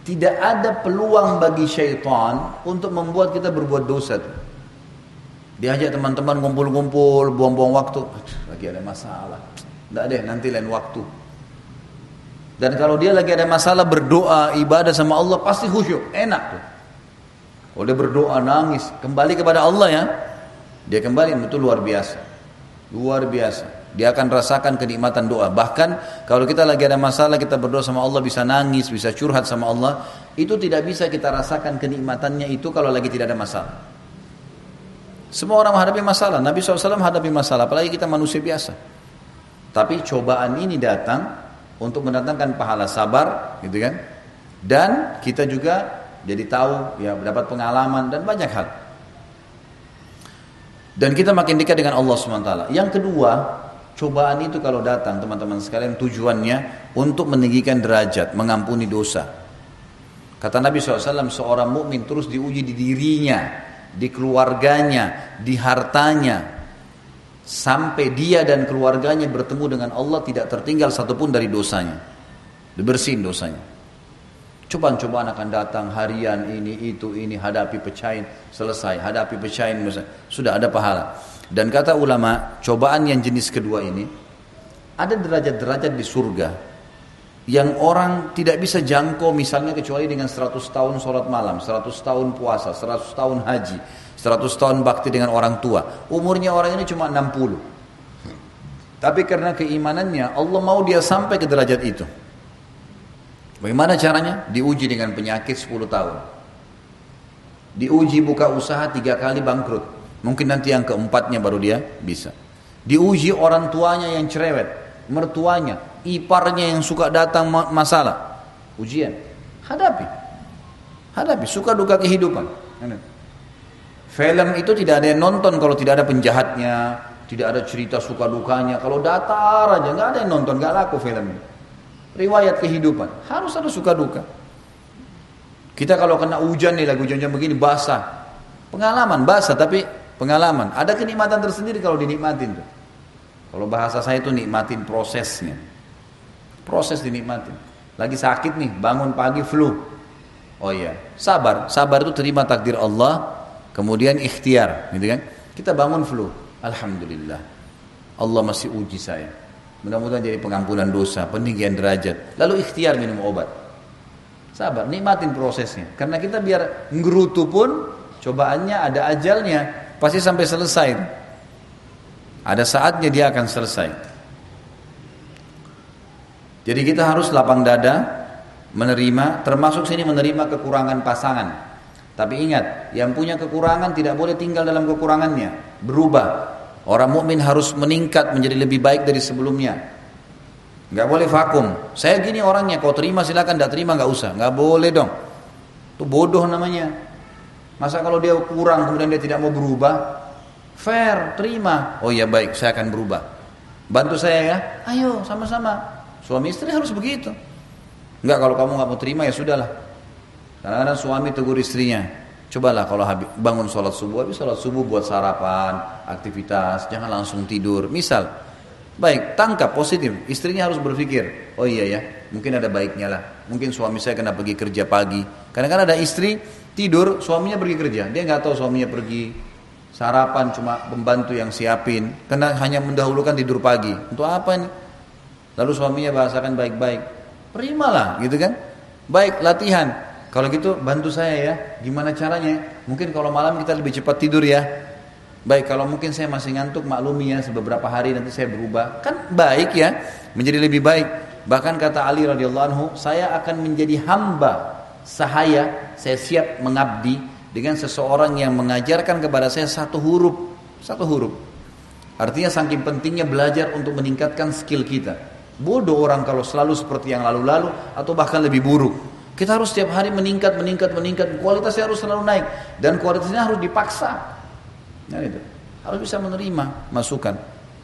Tidak ada peluang bagi syaitan untuk membuat kita berbuat dosa. Diajak teman-teman ngumpul-ngumpul, buang-buang waktu. Lagi ada masalah. Tidak deh, nanti lain waktu. Dan kalau dia lagi ada masalah berdoa, ibadah sama Allah pasti khusyuk, enak tuh. Kalau dia berdoa, nangis, kembali kepada Allah ya, dia kembali, itu luar biasa. Luar biasa. Dia akan rasakan kenikmatan doa. Bahkan kalau kita lagi ada masalah, kita berdoa sama Allah, bisa nangis, bisa curhat sama Allah, itu tidak bisa kita rasakan kenikmatannya itu kalau lagi tidak ada masalah. Semua orang menghadapi masalah. Nabi SAW menghadapi masalah, apalagi kita manusia biasa. Tapi cobaan ini datang untuk mendatangkan pahala sabar, gitu kan? Dan kita juga jadi tahu, ya, dapat pengalaman dan banyak hal. Dan kita makin dekat dengan Allah SWT. Yang kedua, cobaan itu kalau datang, teman-teman sekalian, tujuannya untuk meninggikan derajat, mengampuni dosa. Kata Nabi SAW, seorang mukmin terus diuji di dirinya, di keluarganya, di hartanya, sampai dia dan keluarganya bertemu dengan Allah tidak tertinggal satupun dari dosanya, dibersihin dosanya. Cobaan-cobaan akan datang harian, ini hadapi, pecahin, selesai, hadapi, pecahin, sudah ada pahala. Dan kata ulama, cobaan yang jenis kedua ini, ada derajat-derajat di surga yang orang tidak bisa jangkau, misalnya kecuali dengan 100 tahun sholat malam, 100 tahun puasa, 100 tahun haji, 100 tahun bakti dengan orang tua. Umurnya orang ini cuma 60. Tapi karena keimanannya, Allah mau dia sampai ke derajat itu. Bagaimana caranya? Diuji dengan penyakit 10 tahun. Diuji buka usaha 3 kali bangkrut. Mungkin nanti yang keempatnya baru dia bisa. Diuji orang tuanya yang cerewet, mertuanya, iparnya yang suka datang masalah. Ujian. Hadapi. Suka duka kehidupan. Film itu tidak ada yang nonton kalau tidak ada penjahatnya, tidak ada cerita suka dukanya. Kalau datar aja, nggak ada yang nonton, nggak laku film ini. Riwayat kehidupan, harus ada suka duka. Kita kalau kena hujan nih, lagi hujan-hujan begini, basah. Pengalaman, basah tapi pengalaman. Ada kenikmatan tersendiri kalau dinikmatin tuh. Kalau bahasa saya itu nikmatin prosesnya. Proses dinikmatin. Lagi sakit nih, bangun pagi flu. Oh iya, sabar itu terima takdir Allah, kemudian ikhtiar, gitu kan? Kita bangun flu, alhamdulillah. Allah masih uji saya. Mudah-mudahan jadi pengampunan dosa, peninggian derajat. Lalu ikhtiar minum obat. Sabar, nikmatin prosesnya. Karena kita biar ngerutu pun, cobaannya ada ajalnya, pasti sampai selesai. Ada saatnya dia akan selesai. Jadi kita harus lapang dada, menerima, termasuk sini menerima kekurangan pasangan. Tapi ingat, yang punya kekurangan tidak boleh tinggal dalam kekurangannya, berubah. Orang mukmin harus meningkat menjadi lebih baik dari sebelumnya. Gak boleh vakum. Saya gini orangnya, kau terima silakan, tidak terima gak usah. Gak boleh dong. Itu bodoh namanya. Masa kalau dia kurang kemudian dia tidak mau berubah? Fair, terima. Oh iya baik, saya akan berubah. Bantu saya ya. Ayo sama-sama. Suami istri harus begitu. Enggak, kalau kamu gak mau terima ya sudahlah. Kadang-kadang suami tegur istrinya. Cobalah kalau bangun sholat subuh, habis sholat subuh buat sarapan, aktivitas, jangan langsung tidur. Misal, baik, tangkap positif. Istrinya harus berpikir, oh iya ya, mungkin ada baiknya lah. Mungkin suami saya kena pergi kerja pagi. Kadang-kadang ada istri tidur, suaminya pergi kerja. Dia nggak tahu suaminya pergi sarapan, cuma pembantu yang siapin. Karena hanya mendahulukan tidur pagi. Untuk apa ini? Lalu suaminya bahasakan baik-baik. Terimalah, gitu kan? Baik, latihan. Kalau gitu bantu saya ya, gimana caranya? Mungkin kalau malam kita lebih cepat tidur ya. Baik, kalau mungkin saya masih ngantuk, maklumi ya, beberapa hari nanti saya berubah. Kan baik ya, menjadi lebih baik. Bahkan kata Ali radhiyallahu anhu, saya akan menjadi hamba sahaya, saya siap mengabdi dengan seseorang yang mengajarkan kepada saya satu huruf. Artinya saking pentingnya belajar untuk meningkatkan skill kita. Bodoh orang kalau selalu seperti yang lalu-lalu atau bahkan lebih buruk. Kita harus setiap hari meningkat, kualitasnya harus selalu naik dan kualitasnya harus dipaksa. Nah itu, harus bisa menerima masukan.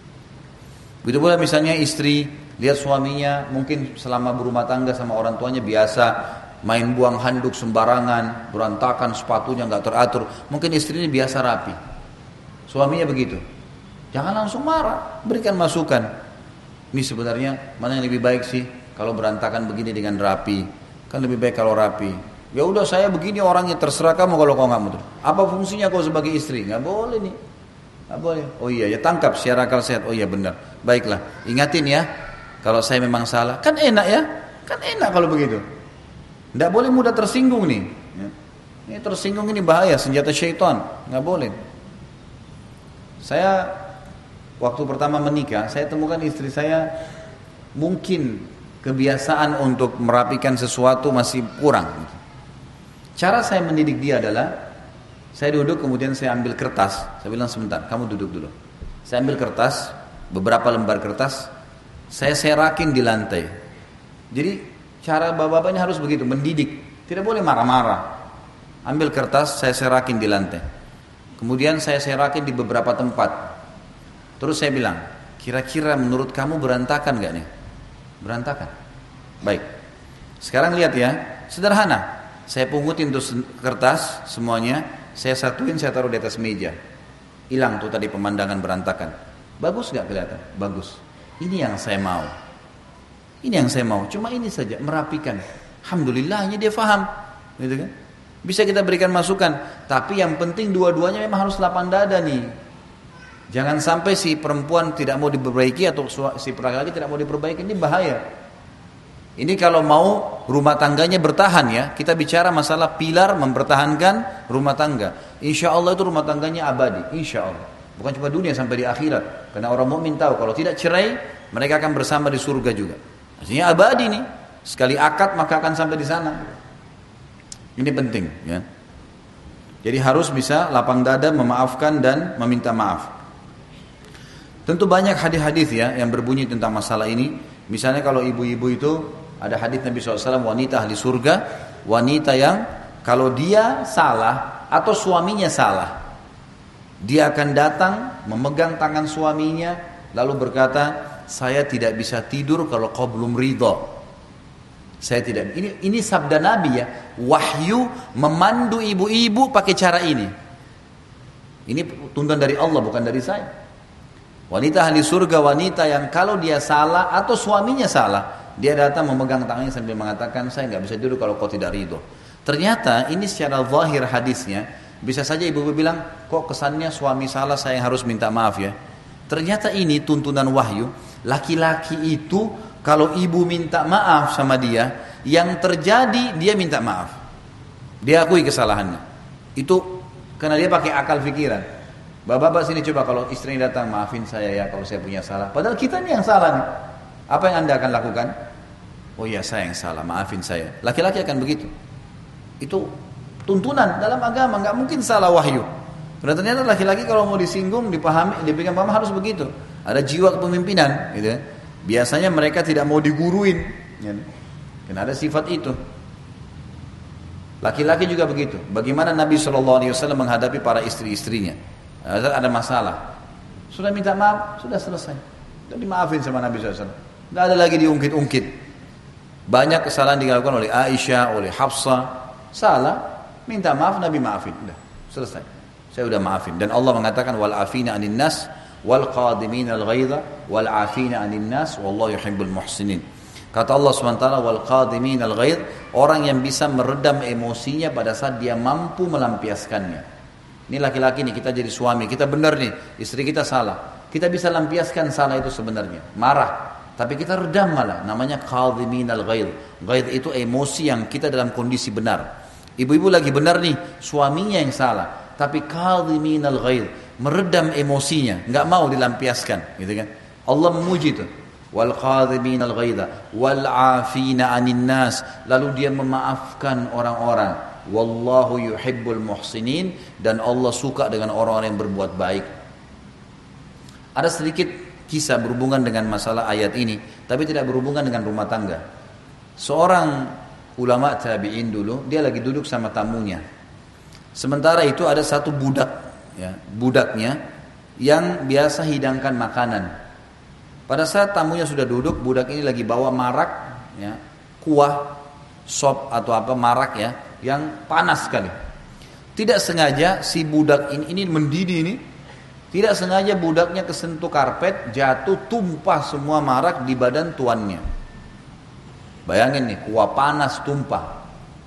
Begitu pula misalnya istri lihat suaminya mungkin selama berumah tangga sama orang tuanya biasa main buang handuk sembarangan, berantakan sepatunya nggak teratur. Mungkin istrinya biasa rapi, suaminya begitu. Jangan langsung marah, berikan masukan. Ini sebenarnya mana yang lebih baik sih kalau berantakan begini dengan rapi. Kan lebih baik kalau rapi. Ya udah saya begini orangnya, terserah kamu kalau kau nggak mau. Apa fungsinya kau sebagai istri? Nggak boleh nih. Nggak boleh. Oh iya ya, tangkap secara akal sehat. Oh iya benar. Baiklah, ingatin ya. Kalau saya memang salah, kan enak ya. Kan enak kalau begitu. Nggak boleh mudah tersinggung nih. Ya. Ini tersinggung ini bahaya, senjata syaitan. Nggak boleh. Saya waktu pertama menikah, saya temukan istri saya mungkin kebiasaan untuk merapikan sesuatu masih kurang. Cara saya mendidik dia adalah, saya duduk kemudian saya ambil kertas. Saya bilang sebentar, kamu duduk dulu. Saya ambil kertas, beberapa lembar kertas, saya serakin di lantai. Jadi cara bapak-bapak ini harus begitu, mendidik. Tidak boleh marah-marah. Ambil kertas, saya serakin di lantai. Kemudian saya serakin di beberapa tempat. Terus saya bilang, kira-kira menurut kamu berantakan gak nih? Berantakan. Baik. Sekarang lihat ya, sederhana. Saya pungutin tuh kertas semuanya, saya satuin, saya taruh di atas meja. Hilang tuh tadi pemandangan berantakan. Bagus gak kelihatan? Bagus. Ini yang saya mau. Ini yang saya mau. Cuma ini saja, merapikan. Alhamdulillahnya dia faham. Gitu kan? Bisa kita berikan masukan, tapi yang penting dua-duanya memang harus lapang dada nih. Jangan sampai si perempuan tidak mau diperbaiki atau si laki-laki tidak mau diperbaiki, ini bahaya. Ini kalau mau rumah tangganya bertahan ya, kita bicara masalah pilar mempertahankan rumah tangga. Insya Allah itu rumah tangganya abadi, insya Allah. Bukan cuma dunia, sampai di akhirat. Karena orang mukmin tahu kalau tidak cerai, mereka akan bersama di surga juga. Maksudnya abadi nih, sekali akad maka akan sampai di sana. Ini penting ya. Jadi harus bisa lapang dada, memaafkan dan meminta maaf. Tentu banyak hadis-hadis ya yang berbunyi tentang masalah ini. Misalnya kalau ibu-ibu itu, ada hadis Nabi SAW, wanita ahli surga, wanita yang kalau dia salah atau suaminya salah, dia akan datang memegang tangan suaminya lalu berkata, saya tidak bisa tidur kalau kau belum ridho. Saya tidak. Ini sabda Nabi ya. Wahyu memandu ibu-ibu pakai cara ini. Ini tuntunan dari Allah, bukan dari saya. Wanita ahli surga, wanita yang kalau dia salah atau suaminya salah, dia datang memegang tangannya sambil mengatakan, saya nggak bisa tidur kalau kau tidak ridho. Ternyata ini secara zahir hadisnya, bisa saja ibu-ibu bilang, kok kesannya suami salah saya harus minta maaf ya. Ternyata ini tuntunan wahyu. Laki-laki itu kalau ibu minta maaf sama dia, yang terjadi dia minta maaf. Dia akui kesalahannya. Itu karena dia pakai akal pikiran. Bapak-bapak sini coba kalau istrinya datang, maafin saya ya kalau saya punya salah. Padahal kita nih yang salah nih. Apa yang Anda akan lakukan? Oh iya saya yang salah, maafin saya. Laki-laki akan begitu. Itu tuntunan dalam agama, nggak mungkin salah wahyu. Karena ternyata laki-laki kalau mau disinggung, dipahami, diberikan paham harus begitu. Ada jiwa kepemimpinan, gitu. Biasanya mereka tidak mau diguruin, gitu. Karena ada sifat itu. Laki-laki juga begitu. Bagaimana Nabi SAW menghadapi para istri-istrinya? Ada masalah, sudah minta maaf, sudah selesai, sudah dimaafin sama Nabi SAW. Tidak ada lagi diungkit-ungkit. Banyak kesalahan dilakukan oleh Aisyah, oleh Hafsah, salah, minta maaf, Nabi maafin, sudah selesai. Saya sudah maafin. Dan Allah mengatakan wal afina anin nas wal qadimin al ghaidha wal afina anin nas wallahu yuhibbul muhsinin. Kata Allah SWT, wal qadimin al ghaidh, orang yang bisa meredam emosinya pada saat dia mampu melampiaskannya. Ini laki-laki nih, kita jadi suami, kita benar nih, istri kita salah. Kita bisa lampiaskan salah itu sebenarnya, marah. Tapi kita redam malah, namanya qadhimin al-ghaidh. Ghaidh itu emosi yang kita dalam kondisi benar. Ibu-ibu lagi benar nih, suaminya yang salah. Tapi qadhimin al-ghaidh, meredam emosinya, nggak mau dilampiaskan, gitu kan? Allah memuji itu. Wal qadhimin al-ghaidha wal 'afina 'anil nas, lalu dia memaafkan orang-orang. Wallahu yuhibbul muhsinin, dan Allah suka dengan orang-orang yang berbuat baik. Ada sedikit kisah berhubungan dengan masalah ayat ini, tapi tidak berhubungan dengan rumah tangga. Seorang ulama tabi'in dulu, dia lagi duduk sama tamunya. Sementara itu ada satu budak, ya, budaknya yang biasa hidangkan makanan. Pada saat tamunya sudah duduk, budak ini lagi bawa marak, ya, kuah, sop atau apa marak ya, yang panas sekali. Tidak sengaja si budak ini mendidih ini, tidak sengaja budaknya kesentuh karpet, jatuh, tumpah semua marak di badan tuannya. Bayangin nih, kuah panas tumpah.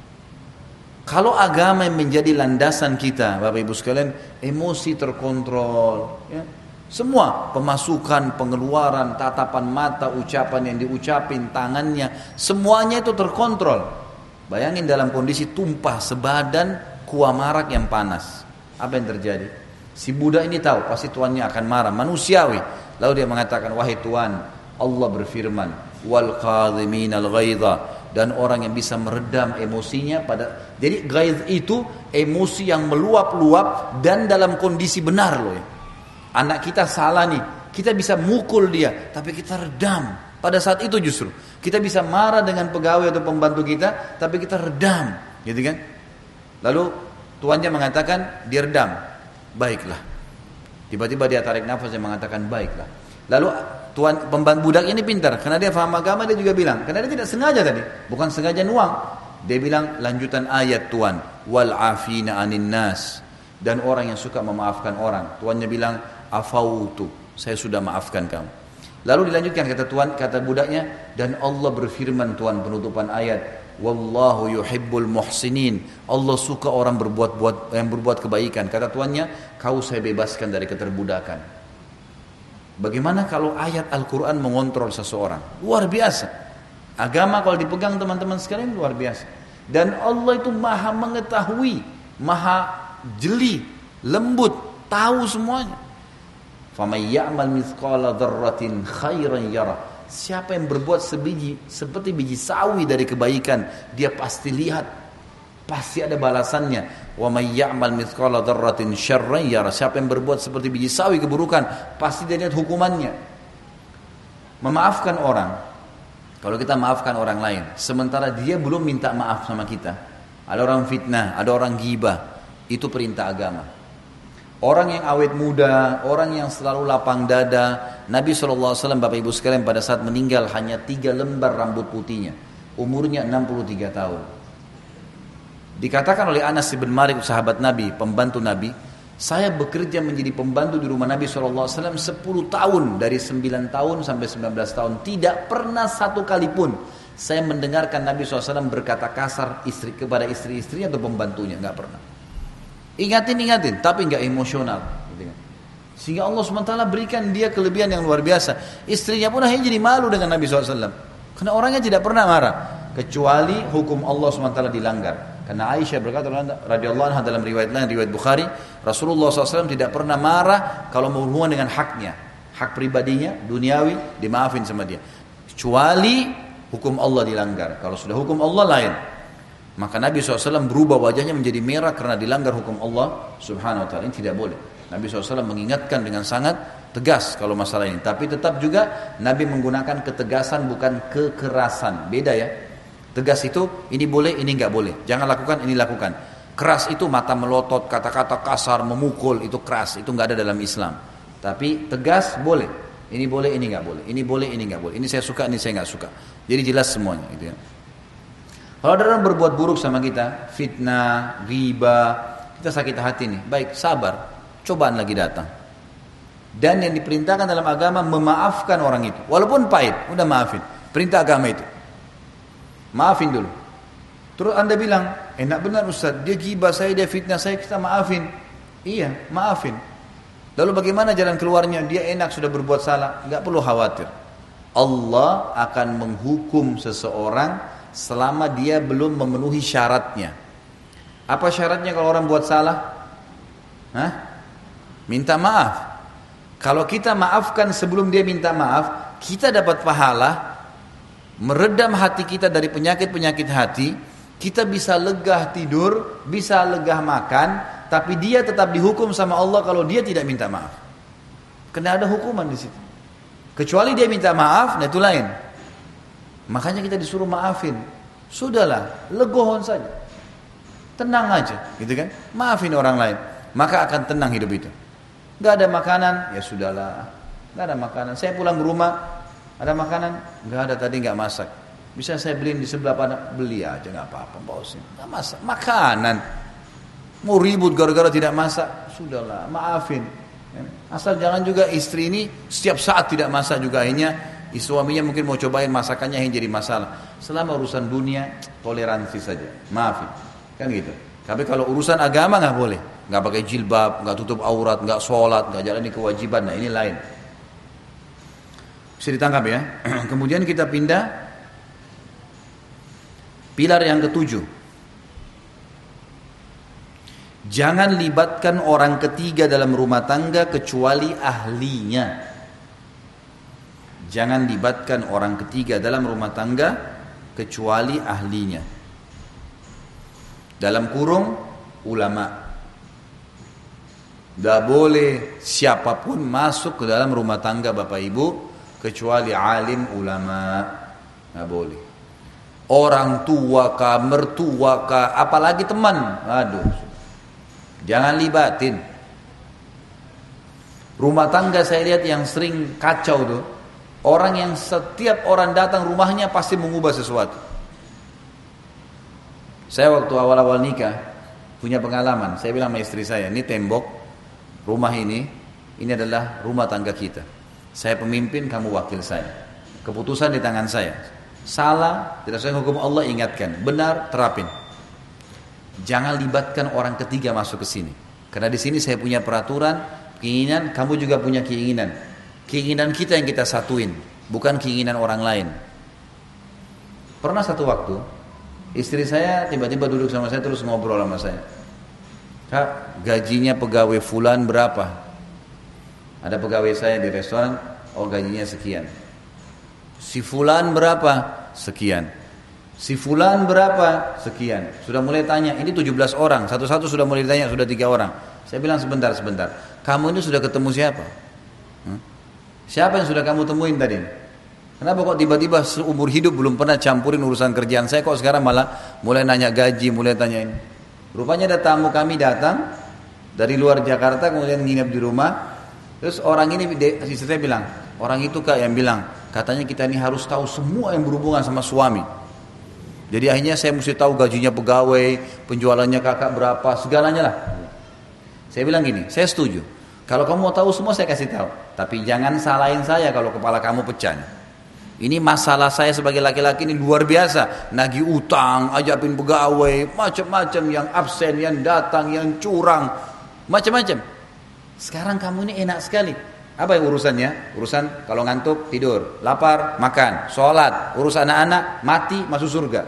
Kalau agama yang menjadi landasan kita, Bapak Ibu sekalian, emosi terkontrol, ya. Semua pemasukan, pengeluaran, tatapan mata, ucapan yang diucapin, tangannya, semuanya itu terkontrol. Bayangin dalam kondisi tumpah sebadan kuah marak yang panas. Apa yang terjadi? Si budak ini tahu pasti tuannya akan marah, manusiawi. Lalu dia mengatakan, wahai Tuan, Allah berfirman, wal qadhiminal ghaidha, dan orang yang bisa meredam emosinya pada. Jadi ghaidh itu emosi yang meluap-luap dan dalam kondisi benar loh ya. Anak kita salah nih, kita bisa mukul dia, tapi kita redam. Pada saat itu justru kita bisa marah dengan pegawai atau pembantu kita, tapi kita redam, gitu kan? Lalu tuannya mengatakan dia redam, baiklah. Tiba-tiba dia tarik nafas dan mengatakan baiklah. Lalu tuan pembantu budak ini pintar, karena dia paham agama, dia juga bilang, karena dia tidak sengaja tadi, bukan sengaja nuang. Dia bilang lanjutan ayat Tuan, wal afina anin nas, dan orang yang suka memaafkan orang. Tuannya bilang afautu, saya sudah maafkan kamu. Lalu dilanjutkan kata budaknya, dan Allah berfirman, Tuan, penutupan ayat, wallahu yuhibbul muhsinin, Allah suka orang berbuat kebaikan. Kata tuannya, kau saya bebaskan dari keterbudakan. Bagaimana kalau ayat Al-Quran mengontrol seseorang? Luar biasa. Agama kalau dipegang teman-teman sekalian luar biasa. Dan Allah itu maha mengetahui, maha jeli, lembut, tahu semuanya. Faman ya'mal mithqala dzarratin khairan yarah. Siapa yang berbuat seperti biji sawi dari kebaikan, dia pasti lihat, pasti ada balasannya. Wa may ya'mal mithqala dzarratin syarran yarah. Siapa yang berbuat seperti biji sawi keburukan, pasti dia lihat hukumannya. Memaafkan orang, kalau kita maafkan orang lain, sementara dia belum minta maaf sama kita, ada orang fitnah, ada orang ghibah, itu perintah agama. Orang yang awet muda, orang yang selalu lapang dada, Nabi SAW Bapak Ibu sekalian pada saat meninggal hanya 3 lembar rambut putihnya, umurnya 63 tahun. Dikatakan oleh Anas bin Malik, sahabat Nabi, pembantu Nabi, saya bekerja menjadi pembantu di rumah Nabi SAW 10 tahun, dari 9 tahun sampai 19 tahun, tidak pernah satu kali pun saya mendengarkan Nabi SAW berkata kasar kepada istri-istri atau pembantunya, nggak pernah. Ingatin, tapi nggak emosional. Sehingga Allah SWT berikan dia kelebihan yang luar biasa. Istrinya pun akhirnya jadi malu dengan Nabi SAW. Karena orangnya tidak pernah marah. Kecuali hukum Allah SWT dilanggar. Karena Aisyah berkata radhiyallahu anha dalam riwayat lain, riwayat Bukhari, Rasulullah SAW tidak pernah marah kalau berhubungan dengan haknya. Hak pribadinya, duniawi, dimaafin sama dia. Kecuali hukum Allah dilanggar. Kalau sudah hukum Allah lain. Maka Nabi SAW berubah wajahnya menjadi merah karena dilanggar hukum Allah Subhanahu Wa Taala. Ini tidak boleh. Nabi SAW mengingatkan dengan sangat tegas kalau masalah ini. Tapi tetap juga Nabi menggunakan ketegasan bukan kekerasan. Beda ya. Tegas itu ini boleh, ini nggak boleh. Jangan lakukan, ini lakukan. Keras itu mata melotot, kata-kata kasar, memukul, itu keras. Itu nggak ada dalam Islam. Tapi tegas boleh. Ini boleh, ini nggak boleh. Ini boleh, ini nggak boleh. Ini saya suka, ini saya nggak suka. Jadi jelas semuanya. Gitu ya. Kalau ada orang berbuat buruk sama kita, fitnah, ghibah, kita sakit hati nih. Baik, sabar. Cobaan lagi datang. Dan yang diperintahkan dalam agama memaafkan orang itu. Walaupun pahit, udah maafin. Perintah agama itu. Maafin dulu. Terus Anda bilang, enak benar Ustaz, dia ghibah saya, dia fitnah saya, kita maafin. Iya, maafin. Lalu bagaimana jalan keluarnya? Dia enak sudah berbuat salah, enggak perlu khawatir. Allah akan menghukum seseorang selama dia belum memenuhi syaratnya. Apa syaratnya kalau orang buat salah? Minta maaf. Kalau kita maafkan sebelum dia minta maaf, kita dapat pahala, meredam hati kita dari penyakit-penyakit hati, kita bisa lega tidur, bisa lega makan, tapi dia tetap dihukum sama Allah kalau dia tidak minta maaf. Kena ada hukuman di situ. Kecuali dia minta maaf, nah itu lain. Makanya kita disuruh maafin. Sudahlah, legohon saja. Tenang aja, gitu kan? Maafin orang lain, maka akan tenang hidup itu. Gak ada makanan, ya sudahlah. Gak ada makanan. Saya pulang ke rumah, ada makanan? Gak ada, tadi gak masak. Bisa saya beliin di sebelah mana? Beli aja, gak apa-apa. Gak masak, makanan. Mau ribut gara-gara tidak masak? Sudahlah, maafin. Asal jangan juga istri ini setiap saat tidak masak juga, akhirnya suaminya mungkin mau cobain masakannya yang jadi masalah. Selama urusan dunia, toleransi saja. Maafin. Kan gitu. Tapi kalau urusan agama nggak boleh. Nggak pakai jilbab, nggak tutup aurat, nggak sholat, nggak jalani kewajiban. Nah ini lain. Bisa ditangkap ya. Kemudian kita pindah. Pilar yang ketujuh. Jangan libatkan orang ketiga dalam rumah tangga kecuali ahlinya. Jangan libatkan orang ketiga dalam rumah tangga kecuali ahlinya. Dalam kurung ulama. Tidak boleh siapapun masuk ke dalam rumah tangga Bapak Ibu kecuali alim ulama. Tidak boleh. Orang tua kah, mertua kah, apalagi teman. Aduh. Jangan libatin. Rumah tangga saya lihat yang sering kacau tuh. Orang yang setiap orang datang rumahnya pasti mengubah sesuatu. Saya waktu awal-awal nikah punya pengalaman. Saya bilang sama istri saya, ini tembok rumah ini adalah rumah tangga kita. Saya pemimpin, kamu wakil saya. Keputusan di tangan saya. Salah, tidak sesuai hukum Allah, ingatkan. Benar, terapin. Jangan libatkan orang ketiga masuk ke sini. Karena di sini saya punya peraturan, keinginan, kamu juga punya keinginan. Keinginan kita yang kita satuin, bukan keinginan orang lain. Pernah satu waktu, istri saya tiba-tiba duduk sama saya terus ngobrol sama saya. Kak, gajinya pegawai fulan berapa? Ada pegawai saya di restoran, oh gajinya sekian. Si fulan berapa? Sekian. Si fulan berapa? Sekian. Sudah mulai tanya, ini 17 orang, satu-satu sudah mulai ditanya, sudah 3 orang. Saya bilang sebentar. Kamu ini sudah ketemu siapa? Siapa yang sudah kamu temuin tadi? Kenapa kok tiba-tiba seumur hidup belum pernah campurin urusan kerjaan saya, kok sekarang malah mulai nanya gaji, mulai tanyain. Rupanya ada tamu kami datang dari luar Jakarta kemudian nginep di rumah. Terus orang ini, istri saya bilang, orang itu Kak yang bilang, katanya kita ini harus tahu semua yang berhubungan sama suami. Jadi akhirnya saya mesti tahu gajinya pegawai, penjualannya kakak berapa, segalanya lah. Saya bilang gini, saya setuju. Kalau kamu mau tahu semua saya kasih tahu. Tapi jangan salahin saya kalau kepala kamu pecah. Ini masalah saya sebagai laki-laki ini luar biasa. Nagih utang, ajakin pegawai, macam-macam, yang absen, yang datang, yang curang, macam-macam. Sekarang kamu ini enak sekali. Apa yang urusannya? Urusan kalau ngantuk tidur, lapar makan, sholat, urus anak-anak, mati masuk surga.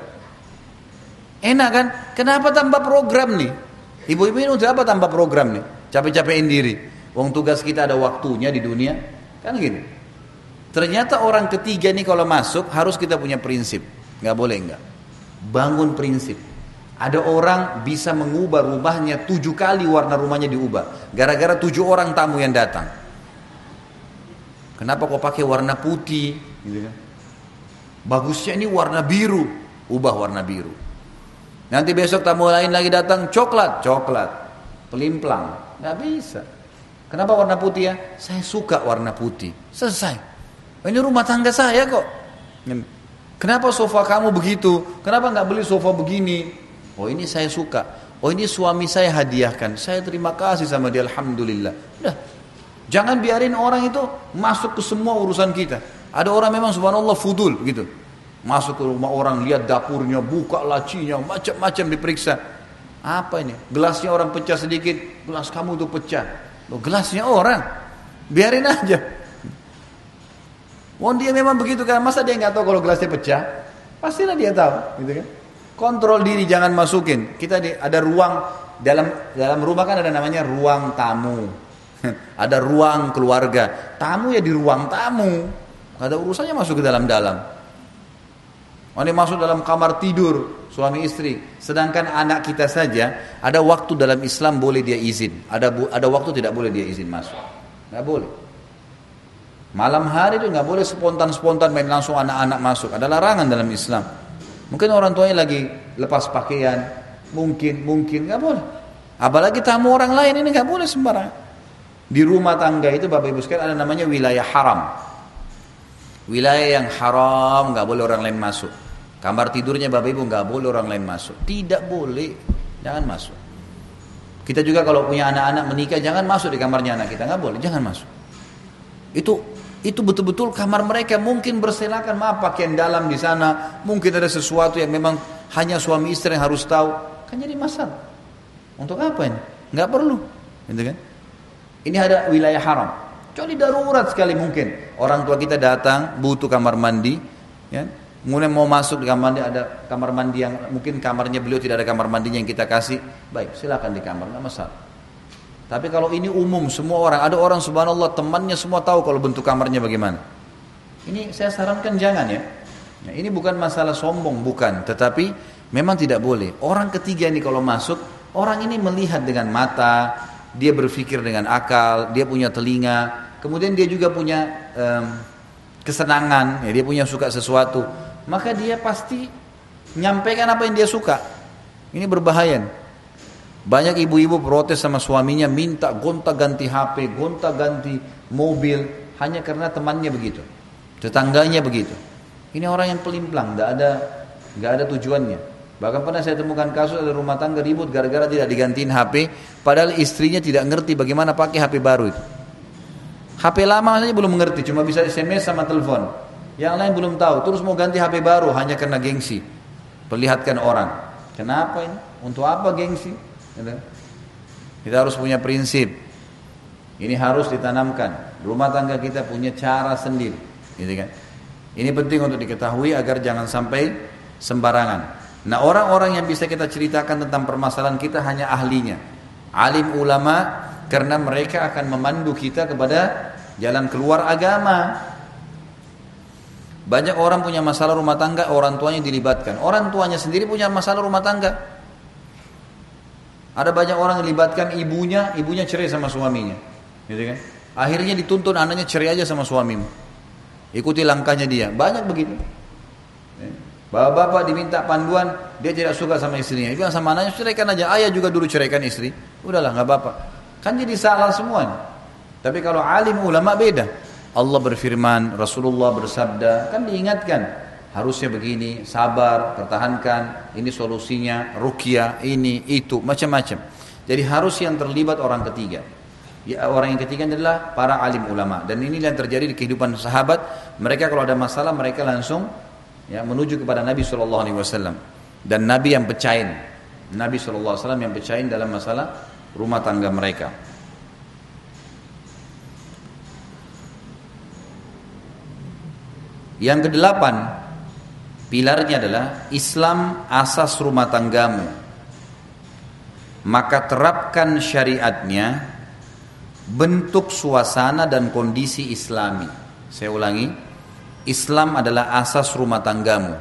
Enak kan? Kenapa tambah program nih? Ibu-ibu ini untuk apa tambah program nih? Capek-capekin diri. Wong tugas kita ada waktunya di dunia, kan gini. Ternyata orang ketiga nih kalau masuk harus kita punya prinsip, nggak boleh nggak. Bangun prinsip. Ada orang bisa mengubah rumahnya 7 kali warna rumahnya diubah, gara-gara 7 orang tamu yang datang. Kenapa kok pakai warna putih? Gitu kan? Bagusnya ini warna biru, ubah warna biru. Nanti besok tamu lain lagi datang coklat, pelimplang, nggak bisa. Kenapa warna putih ya? Saya suka warna putih. Selesai. Ini rumah tangga saya kok. Kenapa sofa kamu begitu? Kenapa nggak beli sofa begini? Oh ini saya suka. Oh ini suami saya hadiahkan. Saya terima kasih sama dia. Alhamdulillah. Udah. Jangan biarin orang itu masuk ke semua urusan kita. Ada orang memang subhanallah fudul gitu. Masuk ke rumah orang, lihat dapurnya, buka lacinya, macam-macam diperiksa. Apa ini? Gelasnya orang pecah sedikit. Gelas kamu tuh pecah. Loh, gelasnya orang, biarin aja. Wong dia memang begitu kan, masa dia nggak tahu kalau gelasnya pecah? Pastilah dia tahu, gitu kan? Kontrol diri, jangan masukin. Kita ada ruang dalam rumah kan ada namanya ruang tamu, ada ruang keluarga. Tamu ya di ruang tamu, ada urusannya masuk ke dalam-dalam. Ini masuk dalam kamar tidur suami istri. Sedangkan anak kita saja ada waktu dalam Islam boleh dia izin. Ada waktu tidak boleh dia izin masuk. Nggak boleh. Malam hari itu nggak boleh spontan main langsung anak-anak masuk. Ada larangan dalam Islam. Mungkin orang tuanya lagi lepas pakaian. Mungkin nggak boleh. Apalagi tamu orang lain ini nggak boleh sembarangan. Di rumah tangga itu Bapak Ibu sekalian ada namanya wilayah haram. Wilayah yang haram nggak boleh orang lain masuk. Kamar tidurnya Bapak Ibu nggak boleh orang lain masuk. Tidak boleh, jangan masuk. Kita juga kalau punya anak-anak menikah jangan masuk di kamarnya anak kita, nggak boleh, jangan masuk. Itu itu betul-betul kamar mereka, mungkin berselakan, maaf pakaian dalam di sana, mungkin ada sesuatu yang memang hanya suami istri yang harus tahu, kan jadi masalah. Untuk apa ini? Nggak perlu, gitu kan? Ini ada wilayah haram. Kecuali darurat sekali mungkin. Orang tua kita datang butuh kamar mandi, ya. Kemudian mau masuk di kamar mandi, ada kamar mandi yang mungkin kamarnya beliau tidak ada kamar mandinya yang kita kasih, baik silakan di kamar, nggak masalah. Tapi kalau ini umum semua orang, ada orang subhanallah temannya semua tahu kalau bentuk kamarnya bagaimana. Ini saya sarankan jangan ya. Nah, ini bukan masalah sombong, bukan, tetapi memang tidak boleh. Orang ketiga ini kalau masuk, orang ini melihat dengan mata, dia berpikir dengan akal, dia punya telinga, kemudian dia juga punya kesenangan, ya, dia punya suka sesuatu, maka dia pasti menyampaikan apa yang dia suka. Ini berbahaya. Banyak ibu-ibu protes sama suaminya, minta gonta-ganti HP, gonta-ganti mobil, hanya karena temannya begitu, tetangganya begitu. Ini orang yang pelimplang, nggak ada tujuannya. Bahkan pernah saya temukan kasus ada rumah tangga ribut gara-gara tidak digantiin HP, padahal istrinya tidak ngerti bagaimana pakai HP baru itu. HP lama saja belum mengerti, cuma bisa SMS sama telepon. Yang lain belum tahu, terus mau ganti HP baru hanya karena gengsi. Perlihatkan orang. Kenapa ini? Untuk apa gengsi? Kita harus punya prinsip. Ini harus ditanamkan. Rumah tangga kita punya cara sendiri, gitu kan? Ini penting untuk diketahui agar jangan sampai sembarangan. Nah, orang-orang yang bisa kita ceritakan tentang permasalahan kita hanya ahlinya, alim ulama, karena mereka akan memandu kita kepada jalan keluar agama. Banyak orang punya masalah rumah tangga, orang tuanya dilibatkan. Orang tuanya sendiri punya masalah rumah tangga. Ada banyak orang yang dilibatkan ibunya cerai sama suaminya, gitu kan? Akhirnya dituntun anaknya cerai aja sama suamimu. Ikuti langkahnya dia. Banyak begitu. Bapak-bapak diminta panduan, dia tidak suka sama istrinya. Dia bilang sama anaknya, ceraikan aja. Ayah juga dulu ceraikan istri. Udahlah, nggak apa-apa. Kan jadi salah semuanya. Tapi kalau alim ulama beda. Allah berfirman, Rasulullah bersabda, kan diingatkan. Harusnya begini, sabar, pertahankan, ini solusinya, ruqyah, ini, itu, macam-macam. Jadi harus yang terlibat orang ketiga. Ya, orang yang ketiga adalah para alim ulama. Dan ini yang terjadi di kehidupan sahabat. Mereka kalau ada masalah, mereka langsung ya, menuju kepada Nabi SAW. Dan Nabi yang pecahin. Nabi SAW yang pecahin dalam masalah rumah tangga mereka. Yang kedelapan, pilarnya adalah Islam asas rumah tanggamu. Maka terapkan syariatnya, bentuk suasana dan kondisi islami. Saya ulangi, Islam adalah asas rumah tanggamu.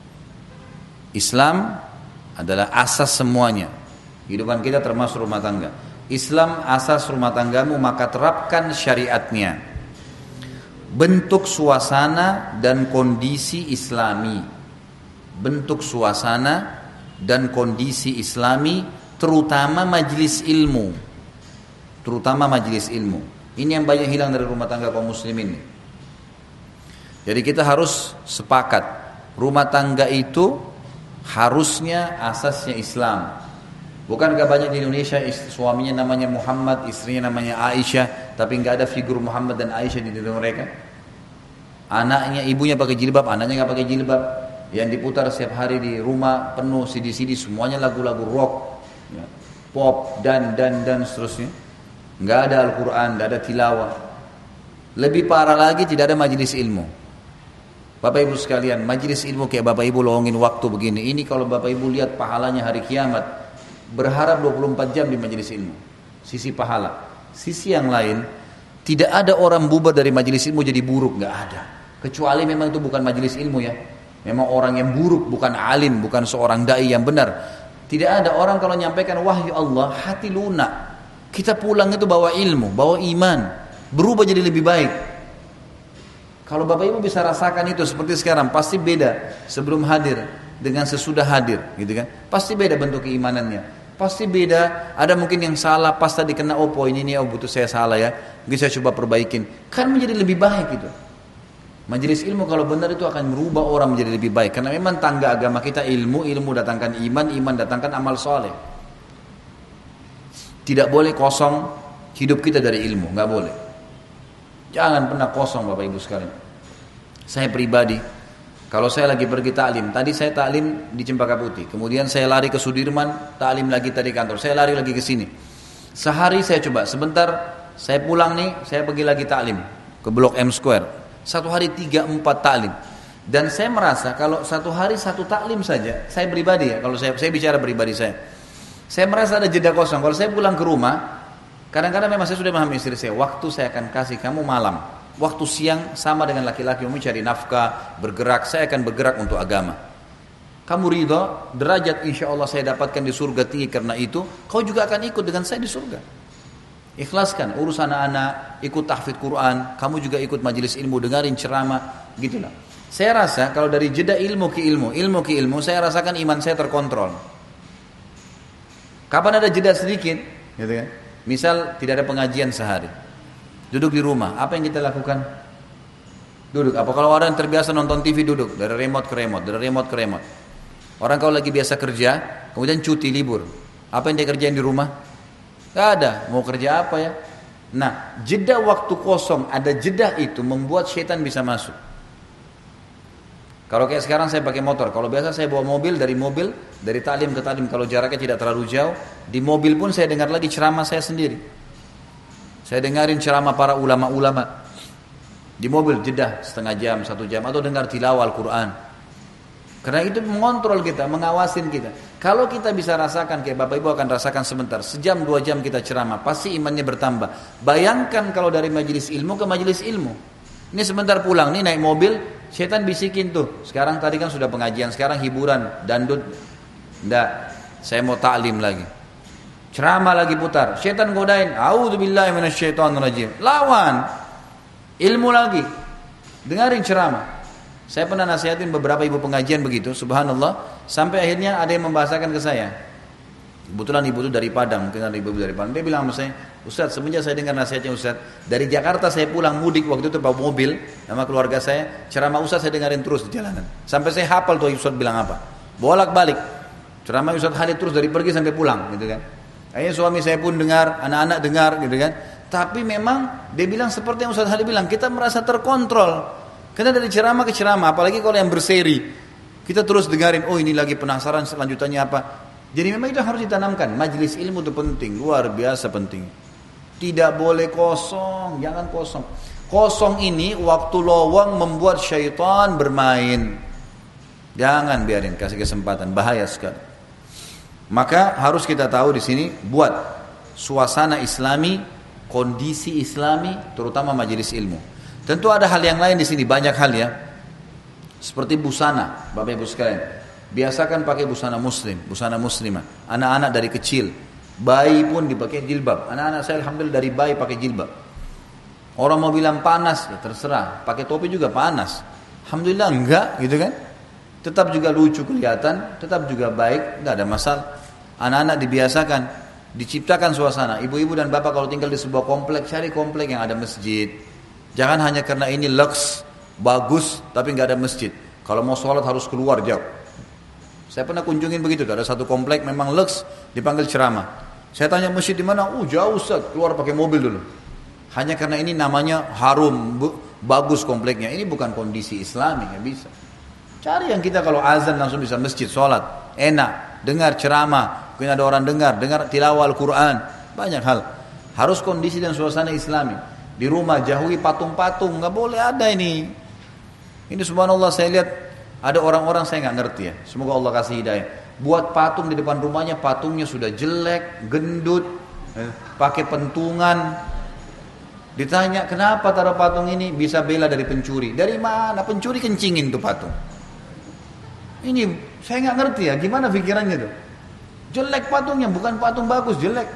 Islam adalah asas semuanya. Kehidupan kita termasuk rumah tangga. Islam asas rumah tanggamu, maka terapkan syariatnya. Bentuk suasana dan kondisi islami. Bentuk suasana dan kondisi islami, terutama majelis ilmu. Terutama majelis ilmu. Ini yang banyak hilang dari rumah tangga kaum muslimin. Jadi kita harus sepakat, rumah tangga itu harusnya asasnya Islam. Bukankah banyak di Indonesia suaminya namanya Muhammad, istrinya namanya Aisyah, tapi nggak ada figur Muhammad dan Aisyah di diri mereka? Anaknya, ibunya pakai jilbab, anaknya nggak pakai jilbab. Yang diputar setiap hari di rumah penuh CD-CD, semuanya lagu-lagu rock, ya, pop dan seterusnya. Nggak ada Al-Quran, nggak ada tilawah. Lebih parah lagi, tidak ada majelis ilmu. Bapak Ibu sekalian, majelis ilmu kayak Bapak Ibu lowongin waktu begini. Ini kalau Bapak Ibu lihat pahalanya hari kiamat, berharap 24 jam di majelis ilmu. Sisi pahala. Sisi yang lain, tidak ada orang bubar dari majelis ilmu jadi buruk, nggak ada. Kecuali memang itu bukan majelis ilmu ya. Memang orang yang buruk, bukan alim, bukan seorang dai yang benar. Tidak ada orang kalau menyampaikan wahyu Allah, hati lunak. Kita pulang itu bawa ilmu, bawa iman, berubah jadi lebih baik. Kalau Bapak Ibu bisa rasakan itu seperti sekarang, pasti beda sebelum hadir dengan sesudah hadir, gitu kan? Pasti beda bentuk keimanannya. Pasti beda. Ada mungkin yang salah, pas tadi kena poin ini, butuh saya salah ya. Mungkin saya coba perbaikin. Kan menjadi lebih baik itu. Majelis ilmu kalau benar itu akan merubah orang menjadi lebih baik. Karena memang tangga agama kita ilmu, ilmu datangkan iman, iman datangkan amal soleh. Tidak boleh kosong hidup kita dari ilmu, nggak boleh. Jangan pernah kosong Bapak Ibu sekalian. Saya pribadi, kalau saya lagi pergi taklim, tadi saya taklim di Cempaka Putih, kemudian saya lari ke Sudirman, taklim lagi tadi kantor, saya lari lagi ke sini. Sehari saya coba, sebentar saya pulang nih, saya pergi lagi taklim ke Blok M Square. Satu hari 3-4 taklim. Dan saya merasa kalau satu hari satu taklim saja, saya pribadi ya, kalau saya bicara pribadi saya merasa ada jeda kosong. Kalau saya pulang ke rumah, kadang-kadang memang saya sudah memahami istri saya, waktu saya akan kasih kamu malam. Waktu siang sama dengan laki-laki mencari nafkah, bergerak, saya akan bergerak untuk agama. Kamu ridha, derajat insya Allah saya dapatkan di surga tinggi karena itu, kau juga akan ikut dengan saya di surga. Ikhlaskan, urus anak-anak, ikut tahfidz Quran, kamu juga ikut majelis ilmu, dengarin ceramah, gitulah. Saya rasa kalau dari jeda ilmu ke ilmu, saya rasakan iman saya terkontrol. Kapan ada jeda sedikit, gitu kan? Misal tidak ada pengajian sehari, duduk di rumah, apa yang kita lakukan? Duduk. Apa kalau orang yang terbiasa nonton TV duduk dari remote ke remote. Orang kalau lagi biasa kerja, kemudian cuti libur, apa yang dia kerjain di rumah? Gak ada. Mau kerja apa ya? Nah, jeda waktu kosong, ada jeda itu membuat syaitan bisa masuk. Kalau kayak sekarang saya pakai motor, kalau biasa saya bawa mobil, dari taklim ke taklim, kalau jaraknya tidak terlalu jauh, di mobil pun saya dengar lagi ceramah saya sendiri. Saya dengarin ceramah para ulama-ulama. Di mobil jeda setengah jam, 1 jam, atau dengar tilawah Al-Quran. Karena itu mengontrol kita, mengawasin kita. Kalau kita bisa rasakan, kayak Bapak Ibu akan rasakan sebentar, sejam 2 jam kita ceramah, pasti imannya bertambah. Bayangkan kalau dari majelis ilmu ke majelis ilmu. Ini sebentar pulang, nih naik mobil, setan bisikin tuh. Sekarang tadi kan sudah pengajian, sekarang hiburan, dangdut. Enggak, saya mau taklim lagi. Ceramah lagi putar, setan godain, a'udzubillahi minasyaitonirrajim. Lawan. Ilmu lagi. Dengarin ceramah. Saya pernah nasihatin beberapa ibu pengajian begitu, subhanallah, sampai akhirnya ada yang membahasakan ke saya. Kebetulan ibu itu dari Padang, mungkin ada ibu dari Padang. Dia bilang sama saya, Ustaz, semenjak saya dengar nasihatnya Ustaz, dari Jakarta saya pulang mudik waktu itu bawa mobil sama keluarga saya, ceramah Ustaz saya dengarin terus di jalanan. Sampai saya hafal tuh Ustaz bilang apa. Bolak-balik. Ceramah Ustaz Khalid terus dari pergi sampai pulang, gitu kan. Akhirnya suami saya pun dengar, anak-anak dengar, gitu kan. Tapi memang dia bilang seperti yang Ustaz Khalid bilang, kita merasa terkontrol. Karena dari ceramah ke ceramah, apalagi kalau yang berseri, kita terus dengarin, oh ini lagi penasaran selanjutannya apa. Jadi memang itu harus ditanamkan. Majelis ilmu itu penting, luar biasa penting. Tidak boleh kosong, jangan kosong. Kosong ini waktu lowong membuat syaitan bermain. Jangan biarin, kasih kesempatan, bahaya sekali. Maka harus kita tahu di sini buat suasana Islami, kondisi Islami, terutama majelis ilmu. Tentu ada hal yang lain di sini, banyak hal ya. Seperti busana, Bapak Ibu sekalian. Biasakan pakai busana muslim, busana muslimah. Anak-anak dari kecil, bayi pun dipakai jilbab. Anak-anak saya alhamdulillah dari bayi pakai jilbab. Orang mau bilang panas, ya terserah. Pakai topi juga panas. Alhamdulillah enggak, gitu kan? Tetap juga lucu kelihatan, tetap juga baik, enggak ada masalah. Anak-anak dibiasakan, diciptakan suasana. Ibu-ibu dan bapak kalau tinggal di sebuah komplek, cari komplek yang ada masjid. Jangan hanya karena ini lux, bagus, tapi enggak ada masjid. Kalau mau sholat harus keluar jauh. Saya pernah kunjungin begitu, ada satu komplek memang lux, dipanggil ceramah. Saya tanya masjid di mana? Jauh Ustaz, keluar pakai mobil dulu. Hanya karena ini namanya harum, bagus kompleknya. Ini bukan kondisi Islami, nggak bisa. Cari yang kita kalau azan langsung bisa masjid, sholat, enak, dengar ceramah, mungkin ada orang dengar tilawah Al-Quran, banyak hal. Harus kondisi dan suasana Islami. Di rumah jauhi patung-patung, nggak boleh ada ini. Ini subhanallah saya lihat. Ada orang-orang saya nggak ngerti ya. Semoga Allah kasih hidayah. Buat patung di depan rumahnya, patungnya sudah jelek, gendut, pakai pentungan. Ditanya kenapa taruh patung ini, bisa bela dari pencuri. Dari mana pencuri kencingin tuh patung? Ini saya nggak ngerti ya. Gimana pikirannya tuh? Jelek patungnya, bukan patung bagus, jelek.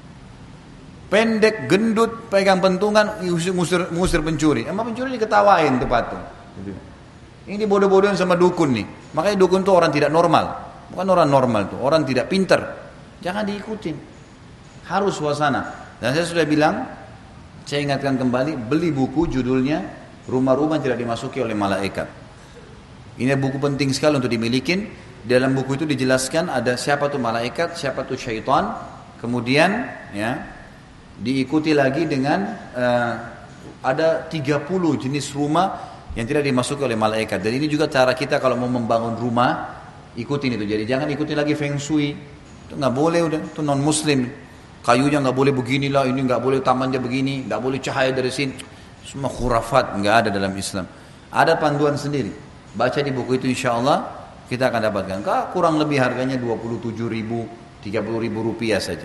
Pendek, gendut, pegang pentungan, ngusir pencuri. Emang pencuri diketawain tuh patung. Ini bodoh-bodohan sama dukun nih. Makanya dukun tuh orang tidak normal. Bukan orang normal tuh, orang tidak pintar. Jangan diikutin. Harus suasana. Dan saya sudah bilang, saya ingatkan kembali, beli buku judulnya Rumah-rumah Tidak Dimasuki Oleh Malaikat. Ini buku penting sekali untuk dimilikin. Dalam buku itu dijelaskan ada siapa tuh malaikat, siapa tuh syaitan. Kemudian ya diikuti lagi dengan ada 30 jenis rumah yang tidak dimasuki oleh malaikat. Dan ini juga cara kita kalau mau membangun rumah, ikutin itu. Jadi jangan ikutin lagi feng shui. Itu nggak boleh, udah itu non muslim. Kayunya nggak boleh beginilah, ini nggak boleh tamannya begini, nggak boleh cahaya dari sini. Semua khurafat, nggak ada dalam Islam. Ada panduan sendiri. Baca di buku itu insya Allah kita akan dapatkan. Kurang lebih harganya 27.000, 30.000 rupiah saja.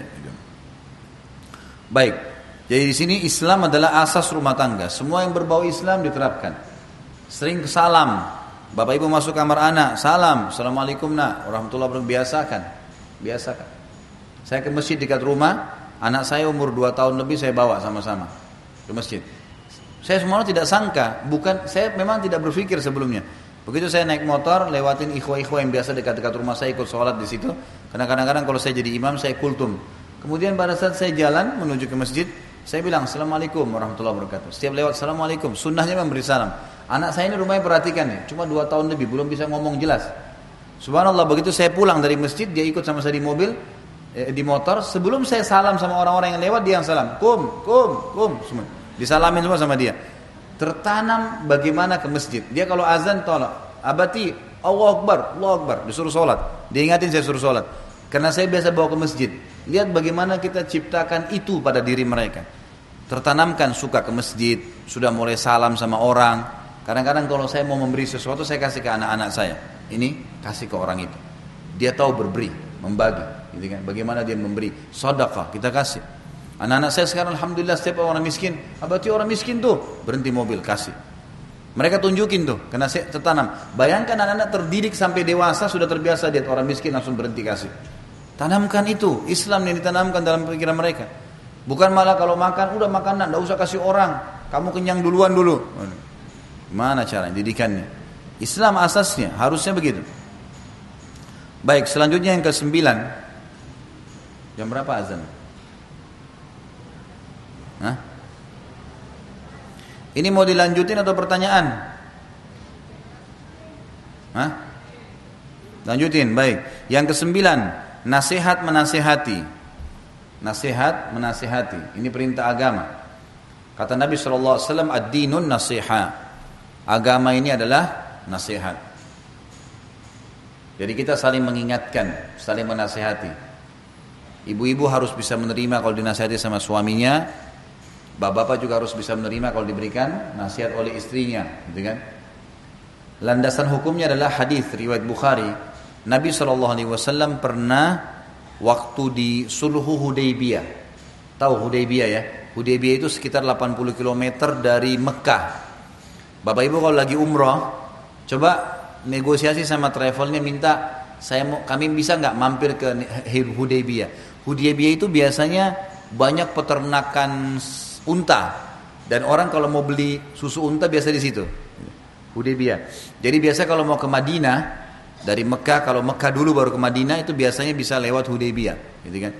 Baik, jadi di sini Islam adalah asas rumah tangga. Semua yang berbau Islam diterapkan. Sering salam, bapak ibu masuk kamar anak, salam, assalamualaikum nak, warahmatullahi wabarakatuh. Biasakan. Saya ke masjid dekat rumah, anak saya umur 2 tahun lebih saya bawa sama-sama ke masjid. Saya semuanya tidak sangka, saya memang tidak berpikir sebelumnya. Begitu saya naik motor, lewatin ikhwah-ikhwah yang biasa dekat-dekat rumah saya ikut sholat di situ. Karena kadang-kadang kalau saya jadi imam saya kultum. Kemudian pada saat saya jalan menuju ke masjid, saya bilang assalamualaikum warahmatullahi wabarakatuh. Setiap lewat assalamualaikum, sunnahnya memberi salam. Anak saya ini rumahnya perhatikan nih, cuma 2 tahun lebih, belum bisa ngomong jelas. Subhanallah, begitu saya pulang dari masjid, dia ikut sama saya di mobil, di motor. Sebelum saya salam sama orang-orang yang lewat, dia yang salam, kum, semua disalamin semua sama dia. Tertanam bagaimana ke masjid. Dia kalau azan tolak, abati, Allahu Akbar, disuruh sholat. Dia ingatin saya suruh sholat. Karena saya biasa bawa ke masjid. Lihat bagaimana kita ciptakan itu pada diri mereka. Tertanamkan suka ke masjid, sudah mulai salam sama orang. Kadang-kadang kalau saya mau memberi sesuatu, saya kasih ke anak-anak saya. Ini kasih ke orang itu. Dia tahu berberi, membagi. Gitu kan? Bagaimana dia memberi, sedekah kita kasih. Anak-anak saya sekarang alhamdulillah setiap orang miskin, abati orang miskin tuh, berhenti mobil kasih. Mereka tunjukin tuh, karena saya tertanam. Bayangkan anak-anak terdidik sampai dewasa sudah terbiasa lihat orang miskin langsung berhenti kasih. Tanamkan itu, Islam yang ditanamkan dalam pikiran mereka. Bukan malah kalau makan, udah makanan, tidak usah kasih orang, kamu kenyang duluan dulu. Mana cara didikannya? Islam asasnya harusnya begitu. Baik, selanjutnya yang ke-9. Jam berapa azan? Hah? Ini mau dilanjutin atau pertanyaan? Hah? Lanjutin, baik. Yang ke-9, nasihat menasihati. Nasihat menasihati. Ini perintah agama. Kata Nabi SAW, ad-dinun nasiha. Agama ini adalah nasihat. Jadi kita saling mengingatkan, saling menasihati. Ibu-ibu harus bisa menerima kalau dinasihati sama suaminya. Bapak-bapak juga harus bisa menerima kalau diberikan nasihat oleh istrinya, gitu kan? Landasan hukumnya adalah hadis riwayat Bukhari. Nabi SAW pernah waktu di Sulhu Hudaybiyah. Tahu Hudaybiyah ya? Hudaybiyah itu sekitar 80 km dari Mekah. Bapak Ibu kalau lagi umroh, coba negosiasi sama travelnya, minta kami bisa nggak mampir ke Hudaybiyah. Hudaybiyah itu biasanya banyak peternakan unta, dan orang kalau mau beli susu unta biasa di situ. Hudaybiyah. Jadi biasa kalau mau ke Madinah dari Mekah, kalau Mekah dulu baru ke Madinah, itu biasanya bisa lewat Hudaybiyah, gitu kan?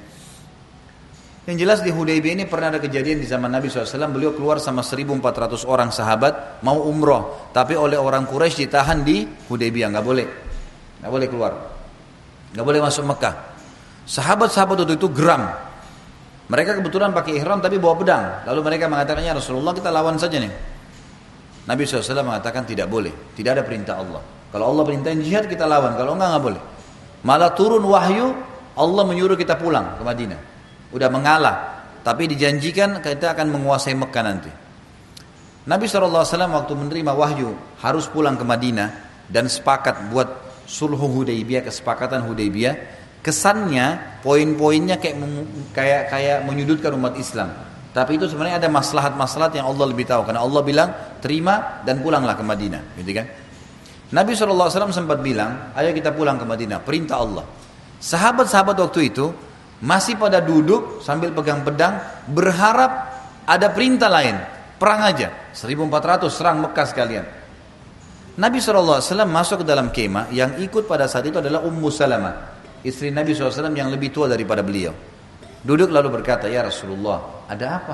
Yang jelas di Hudaybiyah ini pernah ada kejadian di zaman Nabi SAW, beliau keluar sama 1.400 orang sahabat mau umroh, tapi oleh orang Quraisy ditahan di Hudaybiyah, nggak boleh keluar, nggak boleh masuk Mekah. Sahabat-sahabat waktu itu geram. Mereka kebetulan pakai ihram tapi bawa pedang. Lalu mereka mengatakan, ya Rasulullah, kita lawan saja nih. Nabi SAW mengatakan tidak boleh, tidak ada perintah Allah. Kalau Allah perintahin jihad kita lawan, kalau enggak boleh. Malah turun wahyu, Allah menyuruh kita pulang ke Madinah. Udah mengalah, tapi dijanjikan kita akan menguasai Mekah nanti. Nabi SAW waktu menerima wahyu harus pulang ke Madinah dan sepakat buat sulhu Hudaybiyah, kesepakatan Hudaybiyah. Kesannya poin-poinnya kayak menyudutkan umat Islam. Tapi itu sebenarnya ada maslahat-maslahat yang Allah lebih tahu. Karena Allah bilang terima dan pulanglah ke Madinah, gitu kan? Nabi SAW sempat bilang, ayo kita pulang ke Madinah, perintah Allah. Sahabat-sahabat waktu itu masih pada duduk sambil pegang pedang, berharap ada perintah lain, perang aja, 1.400 serang Mekah sekalian. Nabi SAW masuk ke dalam kemah. Yang ikut pada saat itu adalah Ummu Salamah, istri Nabi SAW yang lebih tua daripada beliau. Duduk lalu berkata, ya Rasulullah, ada apa?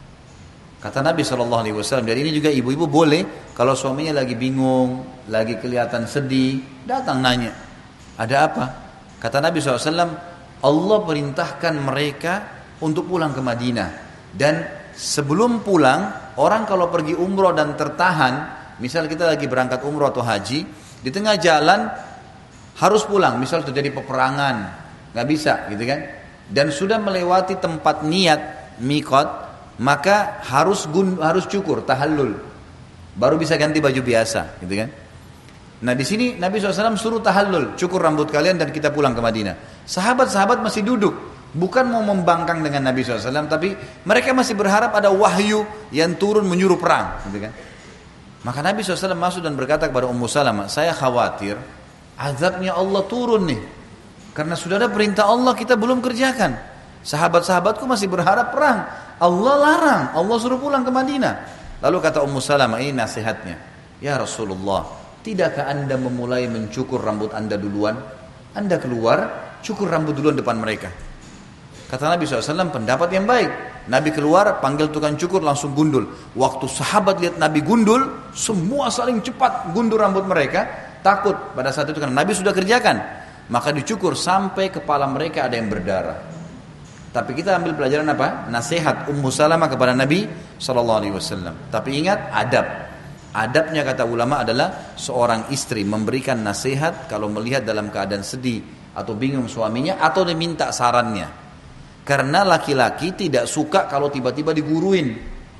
Kata Nabi SAW, dan ini juga ibu-ibu boleh kalau suaminya lagi bingung, lagi kelihatan sedih, datang nanya, ada apa? Kata Nabi SAW, Allah perintahkan mereka untuk pulang ke Madinah. Dan sebelum pulang, orang kalau pergi umroh dan tertahan, misal kita lagi berangkat umroh atau haji, di tengah jalan harus pulang, misal terjadi peperangan, nggak bisa gitu kan, dan sudah melewati tempat niat mikot, maka harus cukur, tahallul, baru bisa ganti baju biasa gitu kan. Nah di sini Nabi SAW suruh tahallul, cukur rambut kalian dan kita pulang ke Madinah. Sahabat-sahabat masih duduk, bukan mau membangkang dengan Nabi SAW, tapi mereka masih berharap ada wahyu yang turun menyuruh perang, gitu kan? Maka Nabi SAW masuk dan berkata kepada Ummu Salamah, saya khawatir azabnya Allah turun nih, karena sudah ada perintah Allah kita belum kerjakan. Sahabat-sahabatku masih berharap perang, Allah larang, Allah suruh pulang ke Madinah. Lalu kata Ummu Salamah, ini nasihatnya, ya Rasulullah, tidakkah anda memulai mencukur rambut anda duluan? Anda keluar, cukur rambut duluan depan mereka. Kata Nabi SAW, pendapat yang baik. Nabi keluar, panggil tukang cukur, langsung gundul. Waktu sahabat lihat Nabi gundul, semua saling cepat gundul rambut mereka. Takut pada saat itu karena Nabi sudah kerjakan. Maka dicukur sampai kepala mereka ada yang berdarah. Tapi kita ambil pelajaran apa? Nasihat Ummu Salamah kepada Nabi SAW. Tapi ingat, adab. Adabnya kata ulama adalah seorang istri memberikan nasihat kalau melihat dalam keadaan sedih atau bingung suaminya atau diminta sarannya. Karena laki-laki tidak suka kalau tiba-tiba diguruin.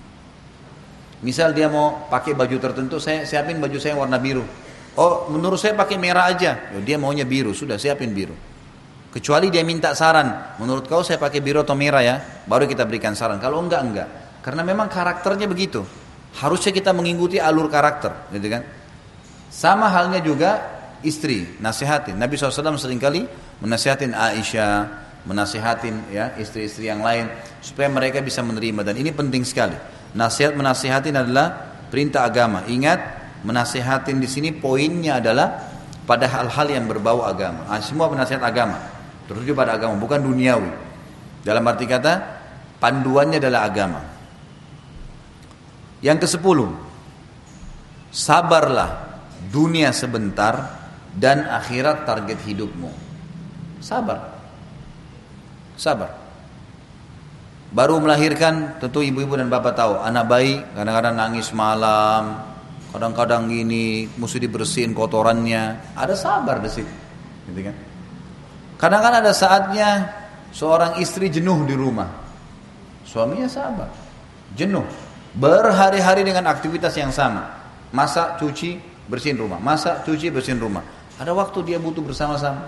Misal dia mau pakai baju tertentu, saya siapin baju saya warna biru. Oh, menurut saya pakai merah aja. Dia maunya biru, sudah siapin biru. Kecuali dia minta saran, menurut kau saya pakai biru atau merah ya, baru kita berikan saran. Kalau enggak. Karena memang karakternya begitu. Harusnya kita mengikuti alur karakter, gitu kan? Sama halnya juga istri, nasihatin. Nabi SAW seringkali menasihatin Aisyah, menasihatin ya istri-istri yang lain supaya mereka bisa menerima, dan ini penting sekali. Menasihatin adalah perintah agama. Ingat, menasihatin di sini poinnya adalah pada hal-hal yang berbau agama. Semua penasihat agama tertuju pada agama, bukan duniawi. Dalam arti kata, panduannya adalah agama. Yang ke-10, sabarlah, dunia sebentar dan akhirat target hidupmu. Sabar. Baru melahirkan, tentu ibu-ibu dan bapak tahu, anak bayi kadang-kadang nangis malam, kadang-kadang gini, mesti dibersihin kotorannya. Ada sabar di situ, gitu kan? Kadang-kadang ada saatnya seorang istri jenuh di rumah, suaminya sabar, jenuh. Berhari-hari dengan aktivitas yang sama. Masak, cuci, bersihin rumah. Masak, cuci, bersihin rumah. Ada waktu dia butuh bersama-sama.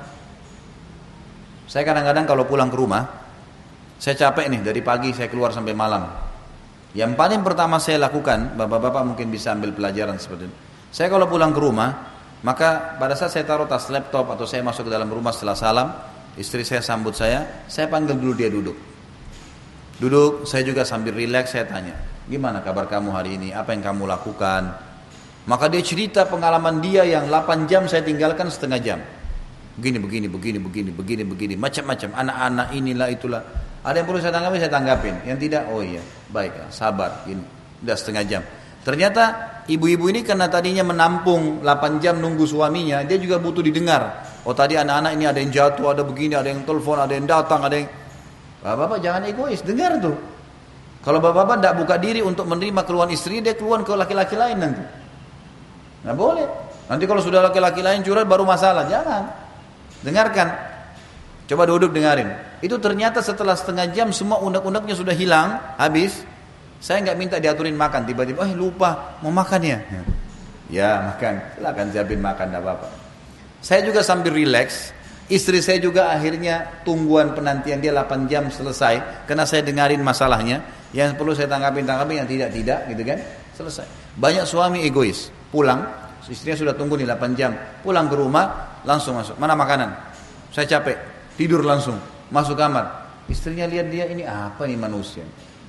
Saya kadang-kadang kalau pulang ke rumah, saya capek nih, dari pagi saya keluar sampai malam. Yang paling pertama saya lakukan, bapak-bapak mungkin bisa ambil pelajaran seperti ini. Saya kalau pulang ke rumah, maka pada saat saya taruh tas laptop atau saya masuk ke dalam rumah setelah salam, istri saya sambut saya panggil dulu dia duduk. Duduk, saya juga sambil rileks, saya tanya, gimana kabar kamu hari ini? Apa yang kamu lakukan? Maka dia cerita pengalaman dia yang 8 jam saya tinggalkan setengah jam. Begini, macam-macam. Anak-anak inilah itulah. Ada yang perlu saya tanggapin. Yang tidak, oh iya, baik, sabar. Gini, udah setengah jam. Ternyata ibu-ibu ini karena tadinya menampung 8 jam nunggu suaminya, dia juga butuh didengar. Oh tadi anak-anak ini ada yang jatuh, ada begini, ada yang telepon, ada yang datang, ada yang... Bapak-bapak jangan egois, dengar tuh. Kalau bapak-bapak tidak buka diri untuk menerima keluhan istri, dia keluhan ke laki-laki lain nanti. Nggak boleh. Nanti kalau sudah laki-laki lain curhat baru masalah. Jangan. Dengarkan. Coba duduk dengarin. Itu ternyata setelah setengah jam semua unek-uneknya sudah hilang, habis. Saya nggak minta diaturin makan. Tiba-tiba, lupa mau makan ya. Ya makan. Silakan siapin makan, nggak apa-apa. Saya juga sambil rileks. Istri saya juga akhirnya tungguan penantian dia 8 jam selesai. Karena saya dengarin masalahnya. Yang perlu saya tanggapin, yang tidak gitu kan. Selesai. Banyak suami egois. Pulang, istrinya sudah tunggu nih 8 jam. Pulang ke rumah, langsung masuk. Mana makanan? Saya capek. Tidur langsung. Masuk kamar. Istrinya lihat dia, ini apa nih manusia?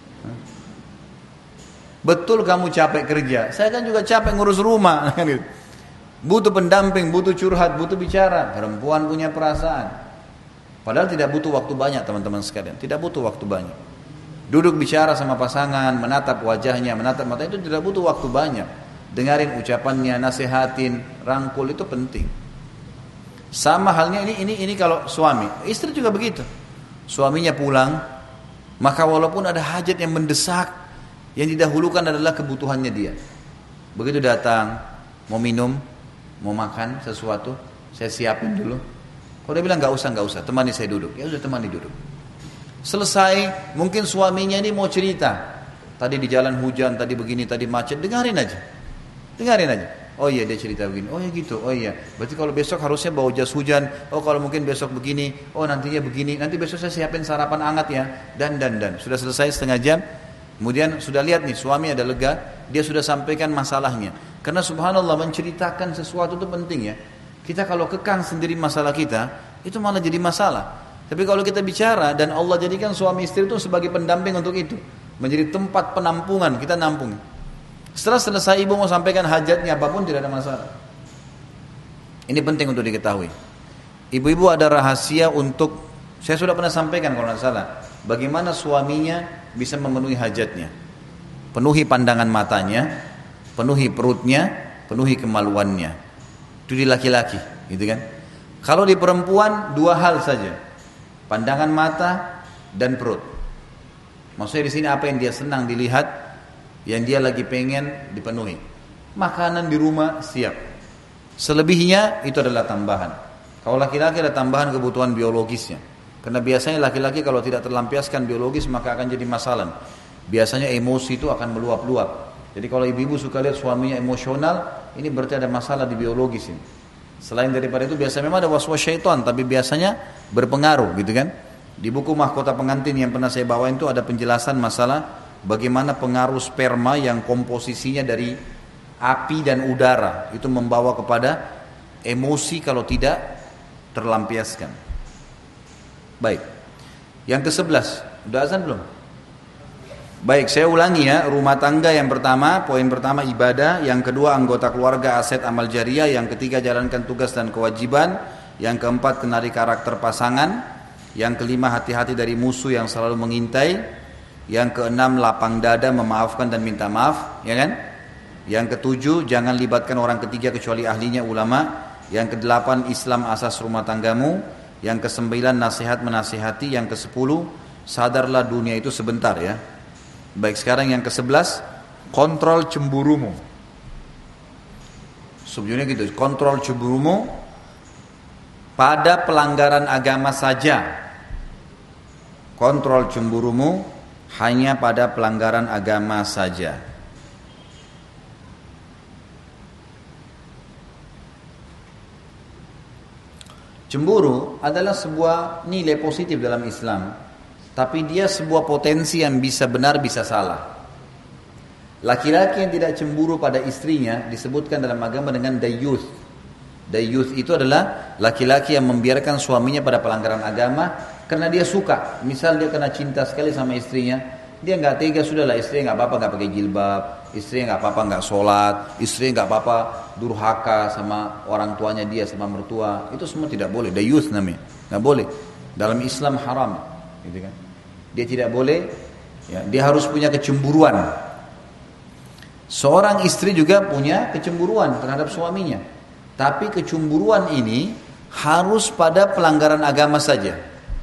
Betul kamu capek kerja. Saya kan juga capek ngurus rumah. Butuh pendamping, butuh curhat, butuh bicara. Perempuan punya perasaan. Padahal tidak butuh waktu banyak teman-teman sekalian. Tidak butuh waktu banyak. Duduk bicara sama pasangan, menatap wajahnya, menatap mata itu tidak butuh waktu banyak. Dengarin ucapannya, nasihatin, rangkul itu penting. Sama halnya ini kalau suami. Istri juga begitu. Suaminya pulang, maka walaupun ada hajat yang mendesak, Yang didahulukan adalah kebutuhannya dia. Begitu datang, mau minum, mau makan sesuatu, saya siapin dulu. Kalau dia bilang nggak usah, temani saya duduk. Ya sudah, temani duduk. Selesai, mungkin suaminya ini mau cerita. Tadi di jalan hujan, tadi begini, tadi macet. Dengarin aja. Oh iya, dia cerita begini. Oh ya gitu. Oh iya. Berarti kalau besok harusnya bawa jas hujan. Oh kalau mungkin besok begini. Oh nantinya begini. Nanti besok saya siapin sarapan hangat ya. Dan. Sudah selesai setengah jam. Kemudian sudah lihat nih, suami ada lega. Dia sudah sampaikan masalahnya. Karena subhanallah, menceritakan sesuatu itu penting ya. Kita kalau kekang sendiri masalah kita, itu malah jadi masalah. Tapi kalau kita bicara, dan Allah jadikan suami istri itu sebagai pendamping untuk itu. Menjadi tempat penampungan, kita nampung. Setelah selesai ibu mau sampaikan hajatnya apapun, tidak ada masalah. Ini penting untuk diketahui. Ibu-ibu ada rahasia untuk, saya sudah pernah sampaikan kalau tidak salah, bagaimana suaminya bisa memenuhi hajatnya. Penuhi pandangan matanya, penuhi perutnya, penuhi kemaluannya. Itu di laki-laki, gitu kan? Kalau di perempuan, dua hal saja. Pandangan mata dan perut. Maksudnya di sini apa yang dia senang dilihat, yang dia lagi pengen dipenuhi. Makanan di rumah siap. Selebihnya itu adalah tambahan. Kalau laki-laki ada tambahan kebutuhan biologisnya. Karena biasanya laki-laki kalau tidak terlampiaskan biologis maka akan jadi masalah. Biasanya emosi itu akan meluap-luap. Jadi kalau ibu-ibu suka lihat suaminya emosional, ini berarti ada masalah di biologis ini. Selain daripada itu biasanya memang ada was-was syaitan, tapi biasanya berpengaruh gitu kan. Di buku Mahkota Pengantin yang pernah saya bawain itu ada penjelasan masalah bagaimana pengaruh sperma yang komposisinya dari api dan udara itu membawa kepada emosi kalau tidak terlampiaskan. Baik. Yang ke-11, udah azan belum? Baik, saya ulangi ya. Rumah tangga yang pertama, poin pertama ibadah, yang kedua anggota keluarga, aset amal jariah, yang ketiga jalankan tugas dan kewajiban, yang keempat kenali karakter pasangan, yang kelima hati-hati dari musuh yang selalu mengintai, yang keenam lapang dada, memaafkan dan minta maaf, ya kan? Yang ketujuh jangan libatkan orang ketiga kecuali ahlinya ulama, yang kedelapan Islam asas rumah tanggamu, yang kesembilan nasihat menasihati, yang kesepuluh sadarlah dunia itu sebentar ya. Baik, sekarang yang ke-11, kontrol cemburumu. Subjudulnya gitu, kontrol cemburumu pada pelanggaran agama saja. Kontrol cemburumu hanya pada pelanggaran agama saja. Cemburu adalah sebuah nilai positif dalam Islam. Tapi dia sebuah potensi yang bisa benar bisa salah. Laki-laki yang tidak cemburu pada istrinya disebutkan dalam agama dengan dayyuth. Dayyuth itu adalah laki-laki yang membiarkan suaminya pada pelanggaran agama karena dia suka. Misal dia kena cinta sekali sama istrinya, dia nggak tega, sudahlah istrinya nggak apa-apa nggak pakai jilbab, istrinya nggak apa-apa nggak sholat, istrinya nggak apa-apa durhaka sama orang tuanya dia, sama mertua. Itu semua tidak boleh. Dayyuth namanya, nggak boleh. Dalam Islam haram, gitu kan? Dia tidak boleh, ya, dia harus punya kecemburuan. Seorang istri juga punya kecemburuan terhadap suaminya. Tapi kecemburuan ini harus pada pelanggaran agama saja.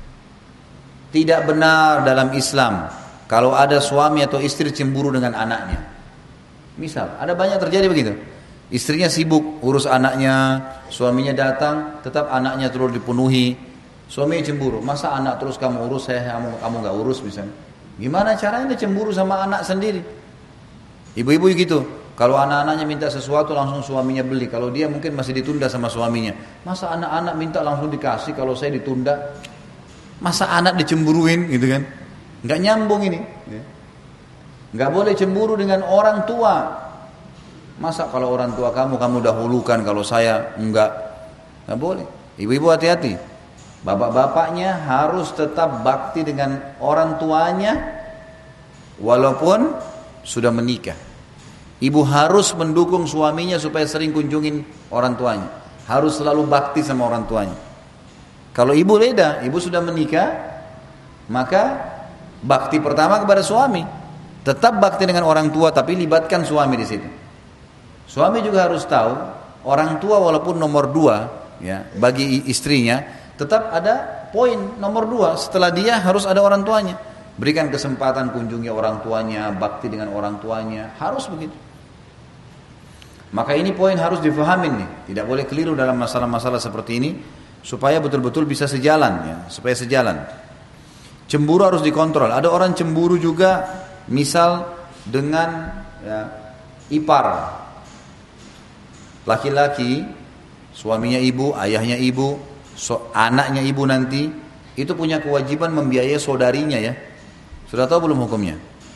Tidak benar dalam Islam kalau ada suami atau istri cemburu dengan anaknya. Misal, ada banyak terjadi begitu. Istrinya sibuk urus anaknya, suaminya datang, tetap anaknya terus dipenuhi. Suami cemburu, masa anak terus kamu urus, kamu nggak urus misalnya. Gimana caranya cemburu sama anak sendiri? Ibu-ibu gitu, kalau anak-anaknya minta sesuatu langsung suaminya beli. Kalau dia mungkin masih ditunda sama suaminya. Masa anak-anak minta langsung dikasih, kalau saya ditunda. Masa anak dicemburuin gitu kan? Nggak nyambung ini. Nggak boleh cemburu dengan orang tua. Masa kalau orang tua kamu dahulukan, kalau saya enggak. Nggak boleh. Ibu-ibu hati-hati. Bapak-bapaknya harus tetap bakti dengan orang tuanya walaupun sudah menikah. Ibu harus mendukung suaminya supaya sering kunjungin orang tuanya. Harus selalu bakti sama orang tuanya. Kalau ibu beda, ibu sudah menikah, maka bakti pertama kepada suami. Tetap bakti dengan orang tua tapi libatkan suami di situ. Suami juga harus tahu orang tua walaupun nomor 2 ya bagi istrinya, tetap ada poin nomor 2, setelah dia harus ada orang tuanya. Berikan kesempatan kunjungi orang tuanya, bakti dengan orang tuanya, harus begitu. Maka ini poin harus difahamin nih, tidak boleh keliru dalam masalah-masalah seperti ini, supaya betul-betul bisa sejalan ya, supaya sejalan. Cemburu harus dikontrol. Ada orang cemburu juga, misal dengan ya, ipar, laki-laki, suaminya ibu, ayahnya ibu, anaknya ibu nanti, itu punya kewajiban membiayai saudarinya ya. Sudah tahu belum hukumnya?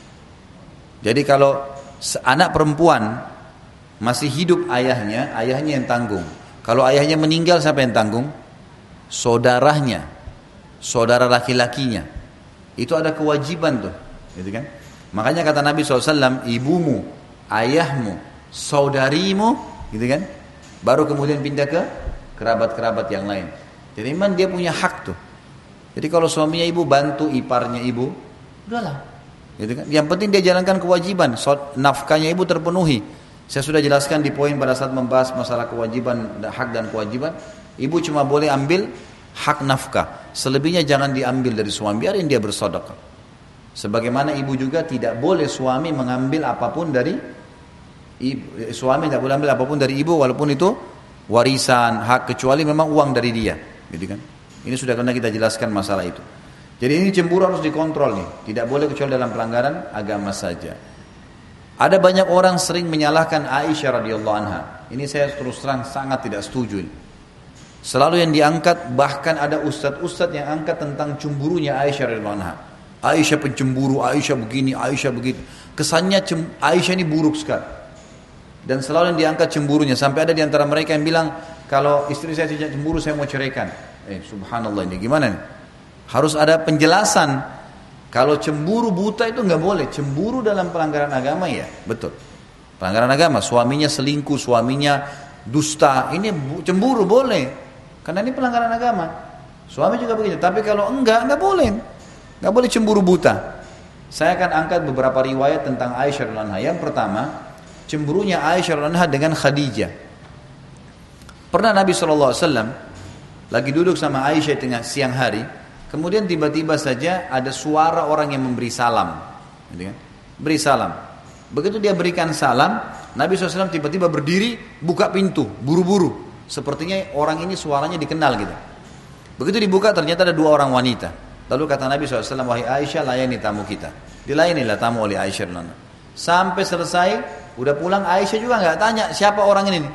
Jadi kalau anak perempuan masih hidup ayahnya yang tanggung. Kalau ayahnya meninggal, siapa yang tanggung? Saudaranya, saudara laki-lakinya. Itu ada kewajiban tuh, gitu kan? Makanya kata Nabi SAW, ibumu, ayahmu, saudarimu, gitu kan? Baru kemudian pindah ke kerabat-kerabat yang lain. Jadi memang dia punya hak tuh. Jadi kalau suaminya ibu bantu iparnya ibu, udahlah, gitu kan? Yang penting dia jalankan kewajiban, nafkahnya ibu terpenuhi. Saya sudah jelaskan di poin pada saat membahas masalah kewajiban, hak dan kewajiban. Ibu cuma boleh ambil hak nafkah. Selebihnya jangan diambil dari suami, biarin dia bersedekah. Sebagaimana ibu juga tidak boleh suami mengambil apapun dari ibu, suami tidak boleh ambil apapun dari ibu walaupun itu warisan, hak, kecuali memang uang dari dia, gitu kan? Ini sudah pernah kita jelaskan masalah itu. Jadi ini cemburu harus dikontrol nih, tidak boleh kecuali dalam pelanggaran agama saja. Ada banyak orang sering menyalahkan Aisyah radhiyallahu anha. Ini saya terus terang sangat tidak setuju. Selalu yang diangkat, bahkan ada ustadz-ustadz yang angkat tentang cemburunya Aisyah radhiyallahu anha. Aisyah pencemburu, Aisyah begini, Aisyah begitu. Kesannya Aisyah ini buruk sekali. Dan selalu yang diangkat cemburunya. Sampai ada di antara mereka yang bilang, kalau istri saya tidak cemburu, saya mau ceraikan. Subhanallah, ini gimana nih? Harus ada penjelasan. Kalau cemburu buta itu nggak boleh. Cemburu dalam pelanggaran agama ya, betul. Pelanggaran agama, suaminya selingkuh, suaminya dusta, ini cemburu boleh. Karena ini pelanggaran agama. Suami juga begitu. Tapi kalau enggak boleh. Nggak boleh cemburu buta. Saya akan angkat beberapa riwayat tentang Aisyah radhiyallahu anha. Yang pertama, cemburunya Aisyah radhiyallahu anha dengan Khadijah. Pernah Nabi SAW lagi duduk sama Aisyah tengah siang hari. Kemudian tiba-tiba saja ada suara orang yang memberi salam, gitu kan? Beri salam. Begitu dia berikan salam, Nabi SAW tiba-tiba berdiri, buka pintu, buru-buru. Sepertinya orang ini suaranya dikenal gitu. Begitu dibuka ternyata ada dua orang wanita. Lalu kata Nabi SAW, wahai Aisyah, layani tamu kita. Dilayanilah tamu oleh Aisyah. Sampai selesai, udah pulang, Aisyah juga nggak tanya siapa orang ini.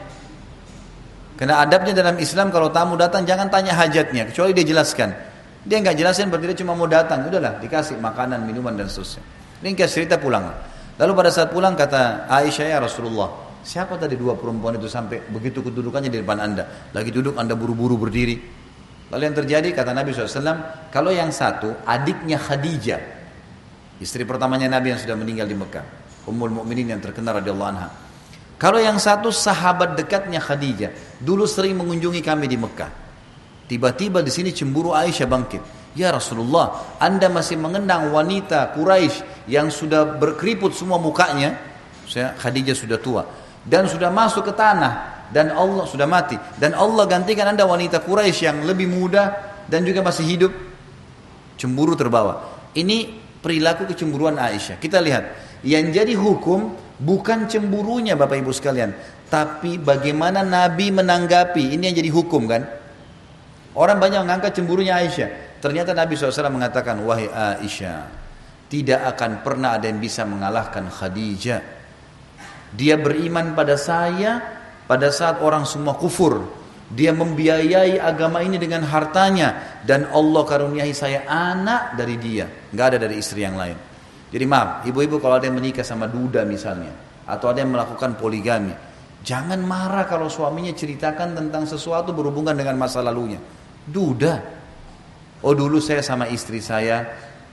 Karena adabnya dalam Islam kalau tamu datang jangan tanya hajatnya, kecuali dia jelaskan. Dia nggak jelasin berarti dia cuma mau datang, udahlah dikasih makanan, minuman dan seterusnya. Ringkas cerita pulang. Lalu pada saat pulang kata Aisyah, ya Rasulullah, siapa tadi dua perempuan itu sampai begitu kedudukannya di depan anda? Lagi duduk anda buru-buru berdiri. Lalu yang terjadi kata Nabi SAW, kalau yang satu adiknya Khadijah, istri pertamanya Nabi yang sudah meninggal di Mekah, Ummul Mukminin yang terkenal radhiyallahu anha. Kalau yang satu sahabat dekatnya Khadijah, dulu sering mengunjungi kami di Mekah. Tiba-tiba di sini cemburu Aisyah bangkit. Ya Rasulullah, anda masih mengenang wanita Quraisy yang sudah berkeriput semua mukanya. Khadijah sudah tua dan sudah masuk ke tanah dan Allah sudah mati. Dan Allah gantikan anda wanita Quraisy yang lebih muda dan juga masih hidup. Cemburu terbawa. Ini perilaku kecemburuan Aisyah. Kita lihat, yang jadi hukum bukan cemburunya Bapak Ibu sekalian, tapi bagaimana Nabi menanggapi. Ini yang jadi hukum kan. Orang banyak mengangkat cemburunya Aisyah. Ternyata Nabi SAW mengatakan, wahai Aisyah, tidak akan pernah ada yang bisa mengalahkan Khadijah. Dia beriman pada saya pada saat orang semua kufur. Dia membiayai agama ini dengan hartanya. Dan Allah karuniai saya anak dari dia. Gak ada dari istri yang lain. Jadi maaf, ibu-ibu kalau ada yang menikah sama duda misalnya, atau ada yang melakukan poligami, jangan marah kalau suaminya ceritakan tentang sesuatu berhubungan dengan masa lalunya. Duda. Oh dulu saya sama istri saya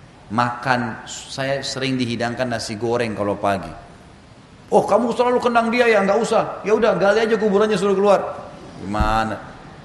makan, saya sering dihidangkan nasi goreng kalau pagi. Oh kamu selalu kenang dia ya, nggak usah. Ya udah gali aja kuburannya suruh keluar. Gimana?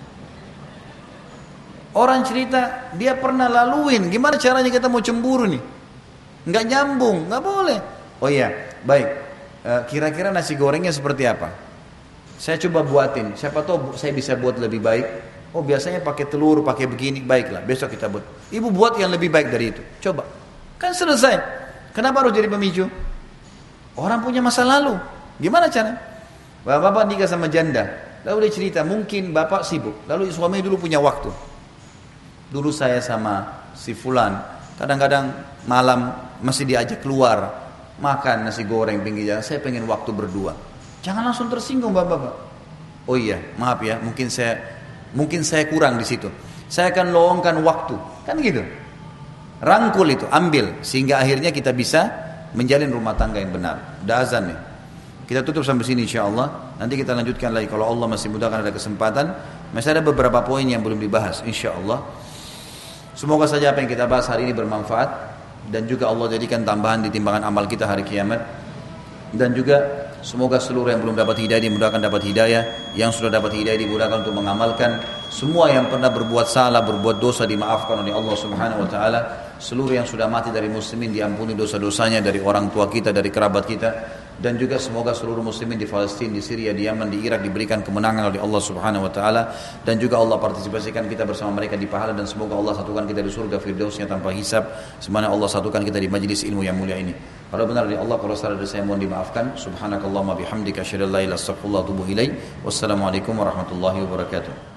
Orang cerita dia pernah laluin. Gimana caranya kita mau cemburu nih? Nggak nyambung, nggak boleh. Oh iya, baik. Kira-kira nasi gorengnya seperti apa? Saya coba buatin. Siapa tahu saya bisa buat lebih baik. Oh biasanya pakai telur, pakai begini, baiklah besok kita buat. Ibu buat yang lebih baik dari itu. Coba. Kan selesai. Kenapa harus jadi pemicu? Orang punya masa lalu. Gimana cara? Bapak nikah sama janda. Lalu dia cerita, mungkin bapak sibuk. Lalu suami dulu punya waktu. Dulu saya sama si fulan, kadang-kadang malam masih diajak keluar, makan nasi goreng pinggir jalan. Saya pengen waktu berdua. Jangan langsung tersinggung bapak-bapak. Oh iya, maaf ya, mungkin saya kurang di situ. Saya akan luangkan waktu. Kan gitu. Rangkul itu, ambil. Sehingga akhirnya kita bisa menjalin rumah tangga yang benar. Udah azan nih. Kita tutup sampai sini insyaAllah. Nanti kita lanjutkan lagi. Kalau Allah masih mudahkan ada kesempatan. Masih ada beberapa poin yang belum dibahas insyaAllah. Semoga saja apa yang kita bahas hari ini bermanfaat. Dan juga Allah jadikan tambahan di timbangan amal kita hari kiamat. Dan juga semoga seluruh yang belum dapat hidayah dimudahkan dapat hidayah. Yang sudah dapat hidayah dimudahkan untuk mengamalkan. Semua yang pernah berbuat salah, berbuat dosa dimaafkan oleh Allah Subhanahu wa taala. Seluruh yang sudah mati dari muslimin diampuni dosa-dosanya, dari orang tua kita, dari kerabat kita. Dan juga semoga seluruh muslimin di Palestina, di Syria, di Yaman, di Irak diberikan kemenangan oleh Allah Subhanahu wa taala. Dan juga Allah partisipasikan kita bersama mereka di pahala. Dan semoga Allah satukan kita di surga firdausnya tanpa hisab. Semana Allah satukan kita di majlis ilmu yang mulia ini. Kalau benar dari Allah, kalau salah dari saya mohon dimaafkan. Subhanakallahumma bihamdika asyhadu an la ilaha illa anta astaghfiruka wa atubu ilaik. Wassalamualaikum warahmatullahi wabarakatuh.